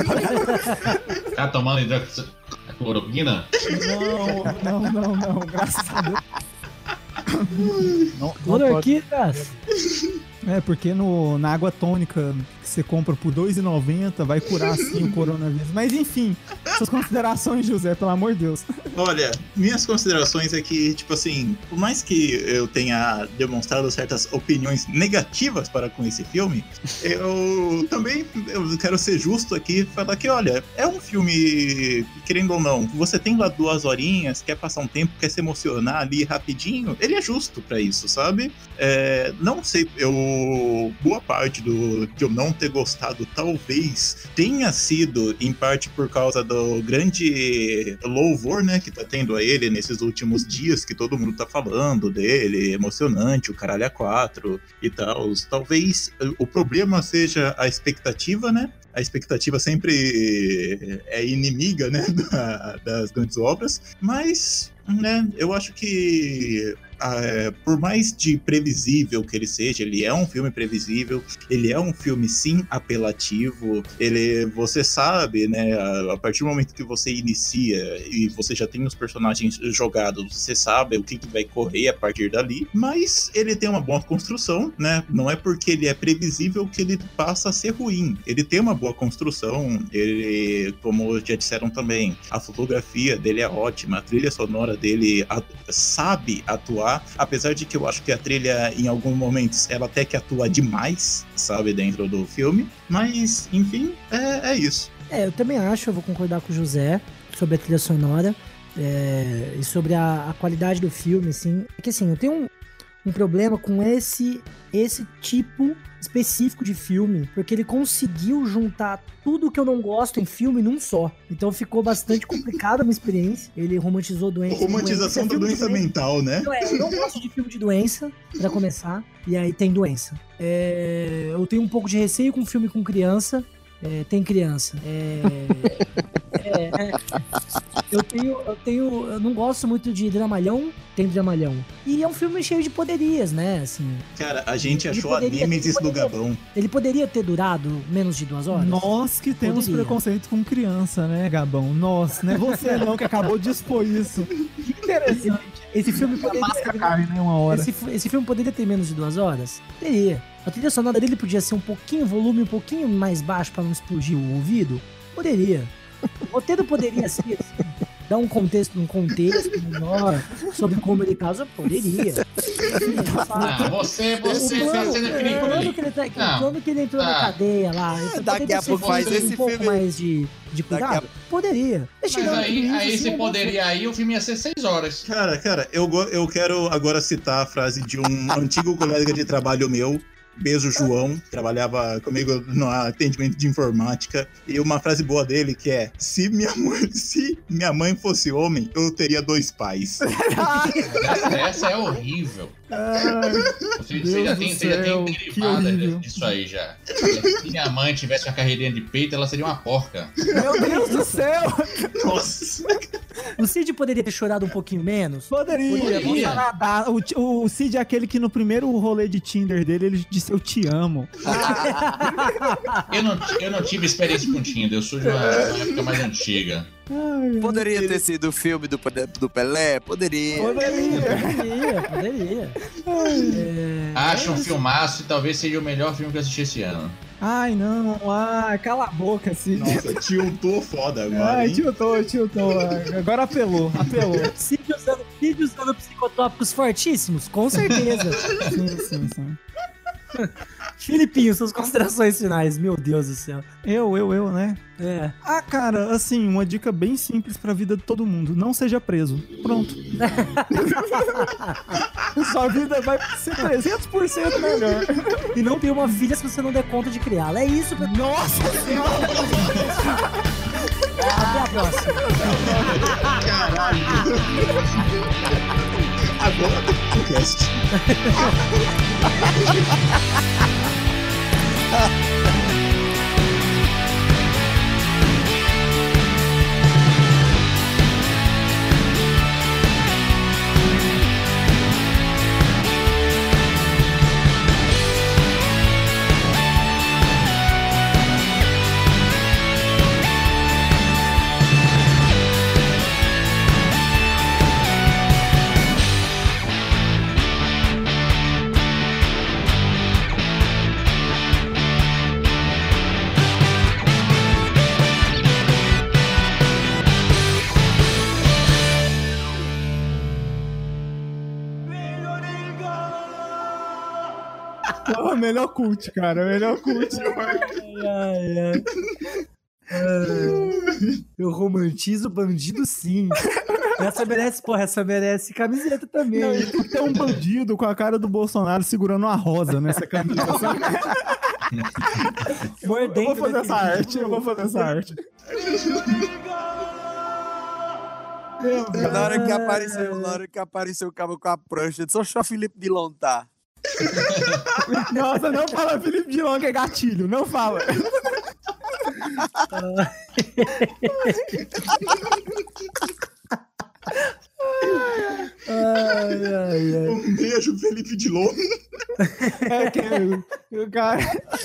Tá tomando hidrox- cloroquina? Não, não, não, não. Graças a Deus. Não, não Por pode. aqui, cara. É, porque no, na água tônica que você compra por dois reais e noventa centavos vai curar sim o coronavírus. Mas enfim, suas considerações, José, pelo amor de Deus. Olha, minhas considerações é que, tipo assim, por mais que eu tenha demonstrado certas opiniões negativas para com esse filme, eu também eu quero ser justo aqui e falar que, olha, é um filme, querendo ou não, você tem lá duas horinhas, quer passar um tempo, quer se emocionar ali rapidinho, ele é justo pra isso, sabe? É, não sei, eu boa parte do de eu não ter gostado talvez tenha sido em parte por causa do grande louvor, né, que tá tendo a ele nesses últimos dias, que todo mundo tá falando dele, emocionante, o caralho a quatro e tal. Talvez o problema seja a expectativa, né? A expectativa sempre é inimiga, né, da- das grandes obras, mas, né, eu acho que é, por mais de previsível que ele seja, ele é um filme previsível, ele é um filme sim apelativo, ele, você sabe, né, a, a partir do momento que você inicia e você já tem os personagens jogados, você sabe o que, que vai correr a partir dali, mas ele tem uma boa construção, né, não é porque ele é previsível que ele passa a ser ruim, ele tem uma boa construção, ele, como já disseram também, a fotografia dele é ótima, a trilha sonora dele a, sabe atuar atuar, apesar de que eu acho que a trilha, em alguns momentos, ela até que atua demais, sabe, dentro do filme, mas, enfim, é, é isso. É, eu também acho, eu vou concordar com o José sobre a trilha sonora é, e sobre a, a qualidade do filme, assim. É que assim, eu tenho um, um problema com esse, esse tipo específico de filme, porque ele conseguiu juntar tudo que eu não gosto em filme num só. Então ficou bastante complicada a minha experiência. Ele romantizou doença. Romantização da doença mental, né? Não, é, eu não gosto de filme de doença, pra começar. E aí tem doença. É, eu tenho um pouco de receio com filme com criança. É, tem criança. É, é, é, eu tenho, eu tenho, eu não gosto muito de dramalhão. Tem dramalhão. E é um filme cheio de poderias, né? Assim. Cara, a gente ele achou a Nemesis do Gabão. Ele poderia ter durado menos de duas horas? Nós que temos Poderia. preconceito com criança, né, Gabão? Nós, não é você não que acabou de expor isso. Que interessante. Esse filme A poderia máscara cai, né, uma hora. Esse, esse filme poderia ter menos de duas horas? Teria. A trilha sonora dele podia ser um pouquinho, volume um pouquinho mais baixo pra não explodir o ouvido? Poderia. O roteiro poderia ser assim, dar um contexto, um contexto menor sobre como ele casa? Poderia. Ah, você, você o plano, fez sendo o plano que ele, tá, Não. o plano que ele entrou Ah. na cadeia lá, ele Daqui poderia a ser pouco faz feito esse um pouco filme. mais de, de Daqui a- cuidado? Poderia. Mas Tirando aí, tudo isso, aí assim, você eu poderia, aí o filme ia ser seis horas. Cara, cara, eu, go- eu quero agora citar a frase de um antigo colega de trabalho meu, beijo João, trabalhava comigo no atendimento de informática, e uma frase boa dele que é: se minha mãe, se minha mãe fosse homem, eu teria dois pais. Essa, essa é horrível. Você, você já Deus tem, do você já céu, tem que derivada horrível. disso aí já. Se minha mãe tivesse uma carreirinha de peito, ela seria uma porca. Meu Deus do céu! Nossa. O Cid poderia ter chorado um pouquinho menos? Poderia, Poderia. poderia. Nadar. O, Ti- o Cid é aquele que no primeiro rolê de Tinder dele, ele disse eu te amo. Eu não, eu não tive experiência com Tinder, eu sou de uma, uma época mais antiga. Poderia ter sido o filme do, do Pelé? Poderia. Poderia, poderia. É, Acho um filmaço e talvez seja o melhor filme que eu assisti esse ano. Ai, não. Ai, cala a boca, Cid. Nossa, tiltou foda agora, Ai, hein? tiltou, tiltou. Agora apelou, apelou. Cid usando, Cid usando psicotrópicos fortíssimos? Com certeza. Sim, sim, sim. Filipinho, suas considerações finais. Meu Deus do céu. Eu, eu, eu, né? É. Ah, cara, assim, uma dica bem simples pra vida de todo mundo. Não seja preso. Pronto. Sua vida vai ser trezentos por cento melhor. E não ter uma filha se você não der conta de criá-la. É isso. Pra... Nossa senhora! Até a próxima. Caralho. Agora tem o cast. Oh, melhor cult, cara. Melhor cult. Ai, ai. Ai, eu romantizo bandido, sim. Essa merece, porra, essa merece camiseta também. Não, e tem um bandido com a cara do Bolsonaro segurando uma rosa nessa camisa. Sabe? Mordendo, Eu vou fazer né, essa filho? arte, eu vou fazer essa arte. Na hora que apareceu, na hora que apareceu o cabo com a prancha, só só Felipe Dilon tá. Nossa, não fala Felipe Dilon que é gatilho, não fala. Ai, ai, ai. Um beijo, Felipe Dilon. É que o cara.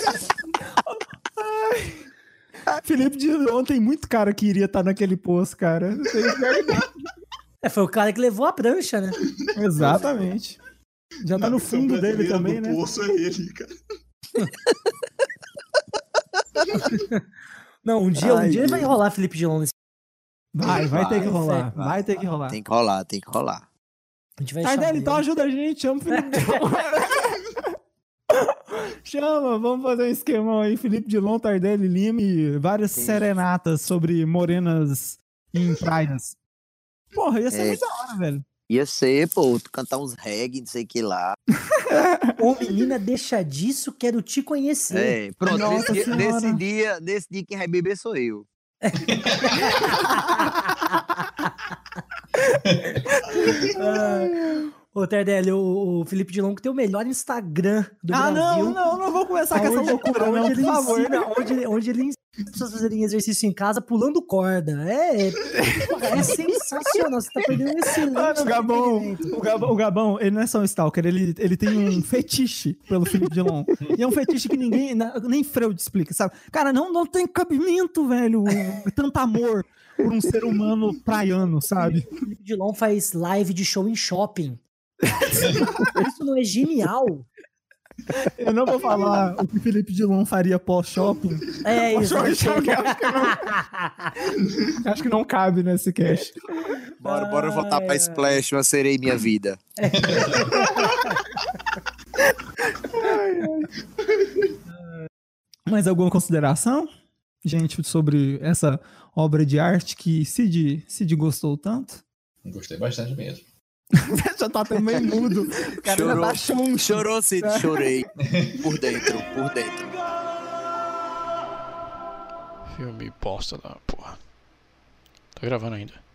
Ai. Felipe Dilon tem muito cara que iria estar naquele poço, cara. Não tem pior que- É, foi o cara que levou a prancha, né? Exatamente. Já tá no fundo dele também, né? O poço é ele, cara. Não, um dia, um Ai, dia Deus. vai rolar Felipe Dilon nesse. Vai, vai ter que Vai, rolar. vai, Vai ter que rolar. Tem que rolar, tem que rolar. A gente vai Tardelli, chamar então ele. ajuda a gente, chama o Felipe Dilon. Chama, vamos fazer um esquemão aí. Felipe Dilon, Tardelli Lima e várias Sim. serenatas sobre morenas em praias. Porra, ia ser É. muito da hora, velho. Ia ser, pô, tu cantar uns reggae, não sei o que lá. Ô, menina, deixa disso, quero te conhecer. É, pronto, Nossa nesse dia, Senhora. nesse dia, nesse dia quem vai beber sou eu. Ah, ô, Tardelli, o, o Felipe Dilon que tem o melhor Instagram do Ah, Brasil. não, não, não vou começar com essa Aonde- loucura, aonde não, ele por favor. ensina, onde, ele- onde ele ensina as pessoas fazerem exercício em casa pulando corda. É, é, é sensacional. Você tá perdendo um excelente Mano, o Gabão, entretenimento. o Gabão, o Gabão, ele não é só um stalker, ele, ele tem um fetiche pelo Felipe Dilon. E é um fetiche que ninguém, na- nem Freud explica, sabe? Cara, não, não tem cabimento, velho, tanto amor por um ser humano praiano, sabe? O Felipe Dilon faz live de show em shopping. Isso não é genial? Eu não vou falar o que Felipe Dilon faria pós-shopping. É isso. Show em shopping, acho que não, acho que não cabe nesse cast. Bora, bora voltar pra Ai, Splash, uma sereia minha vida. Mais alguma consideração, gente, sobre essa obra de arte que Cid, Cid gostou tanto? Gostei bastante mesmo. Já tá até meio mudo. O cara já Chorou. tá choncho. Chorou, Cid, chorei. Por dentro, por dentro. Filme bosta da porra. Tá gravando ainda.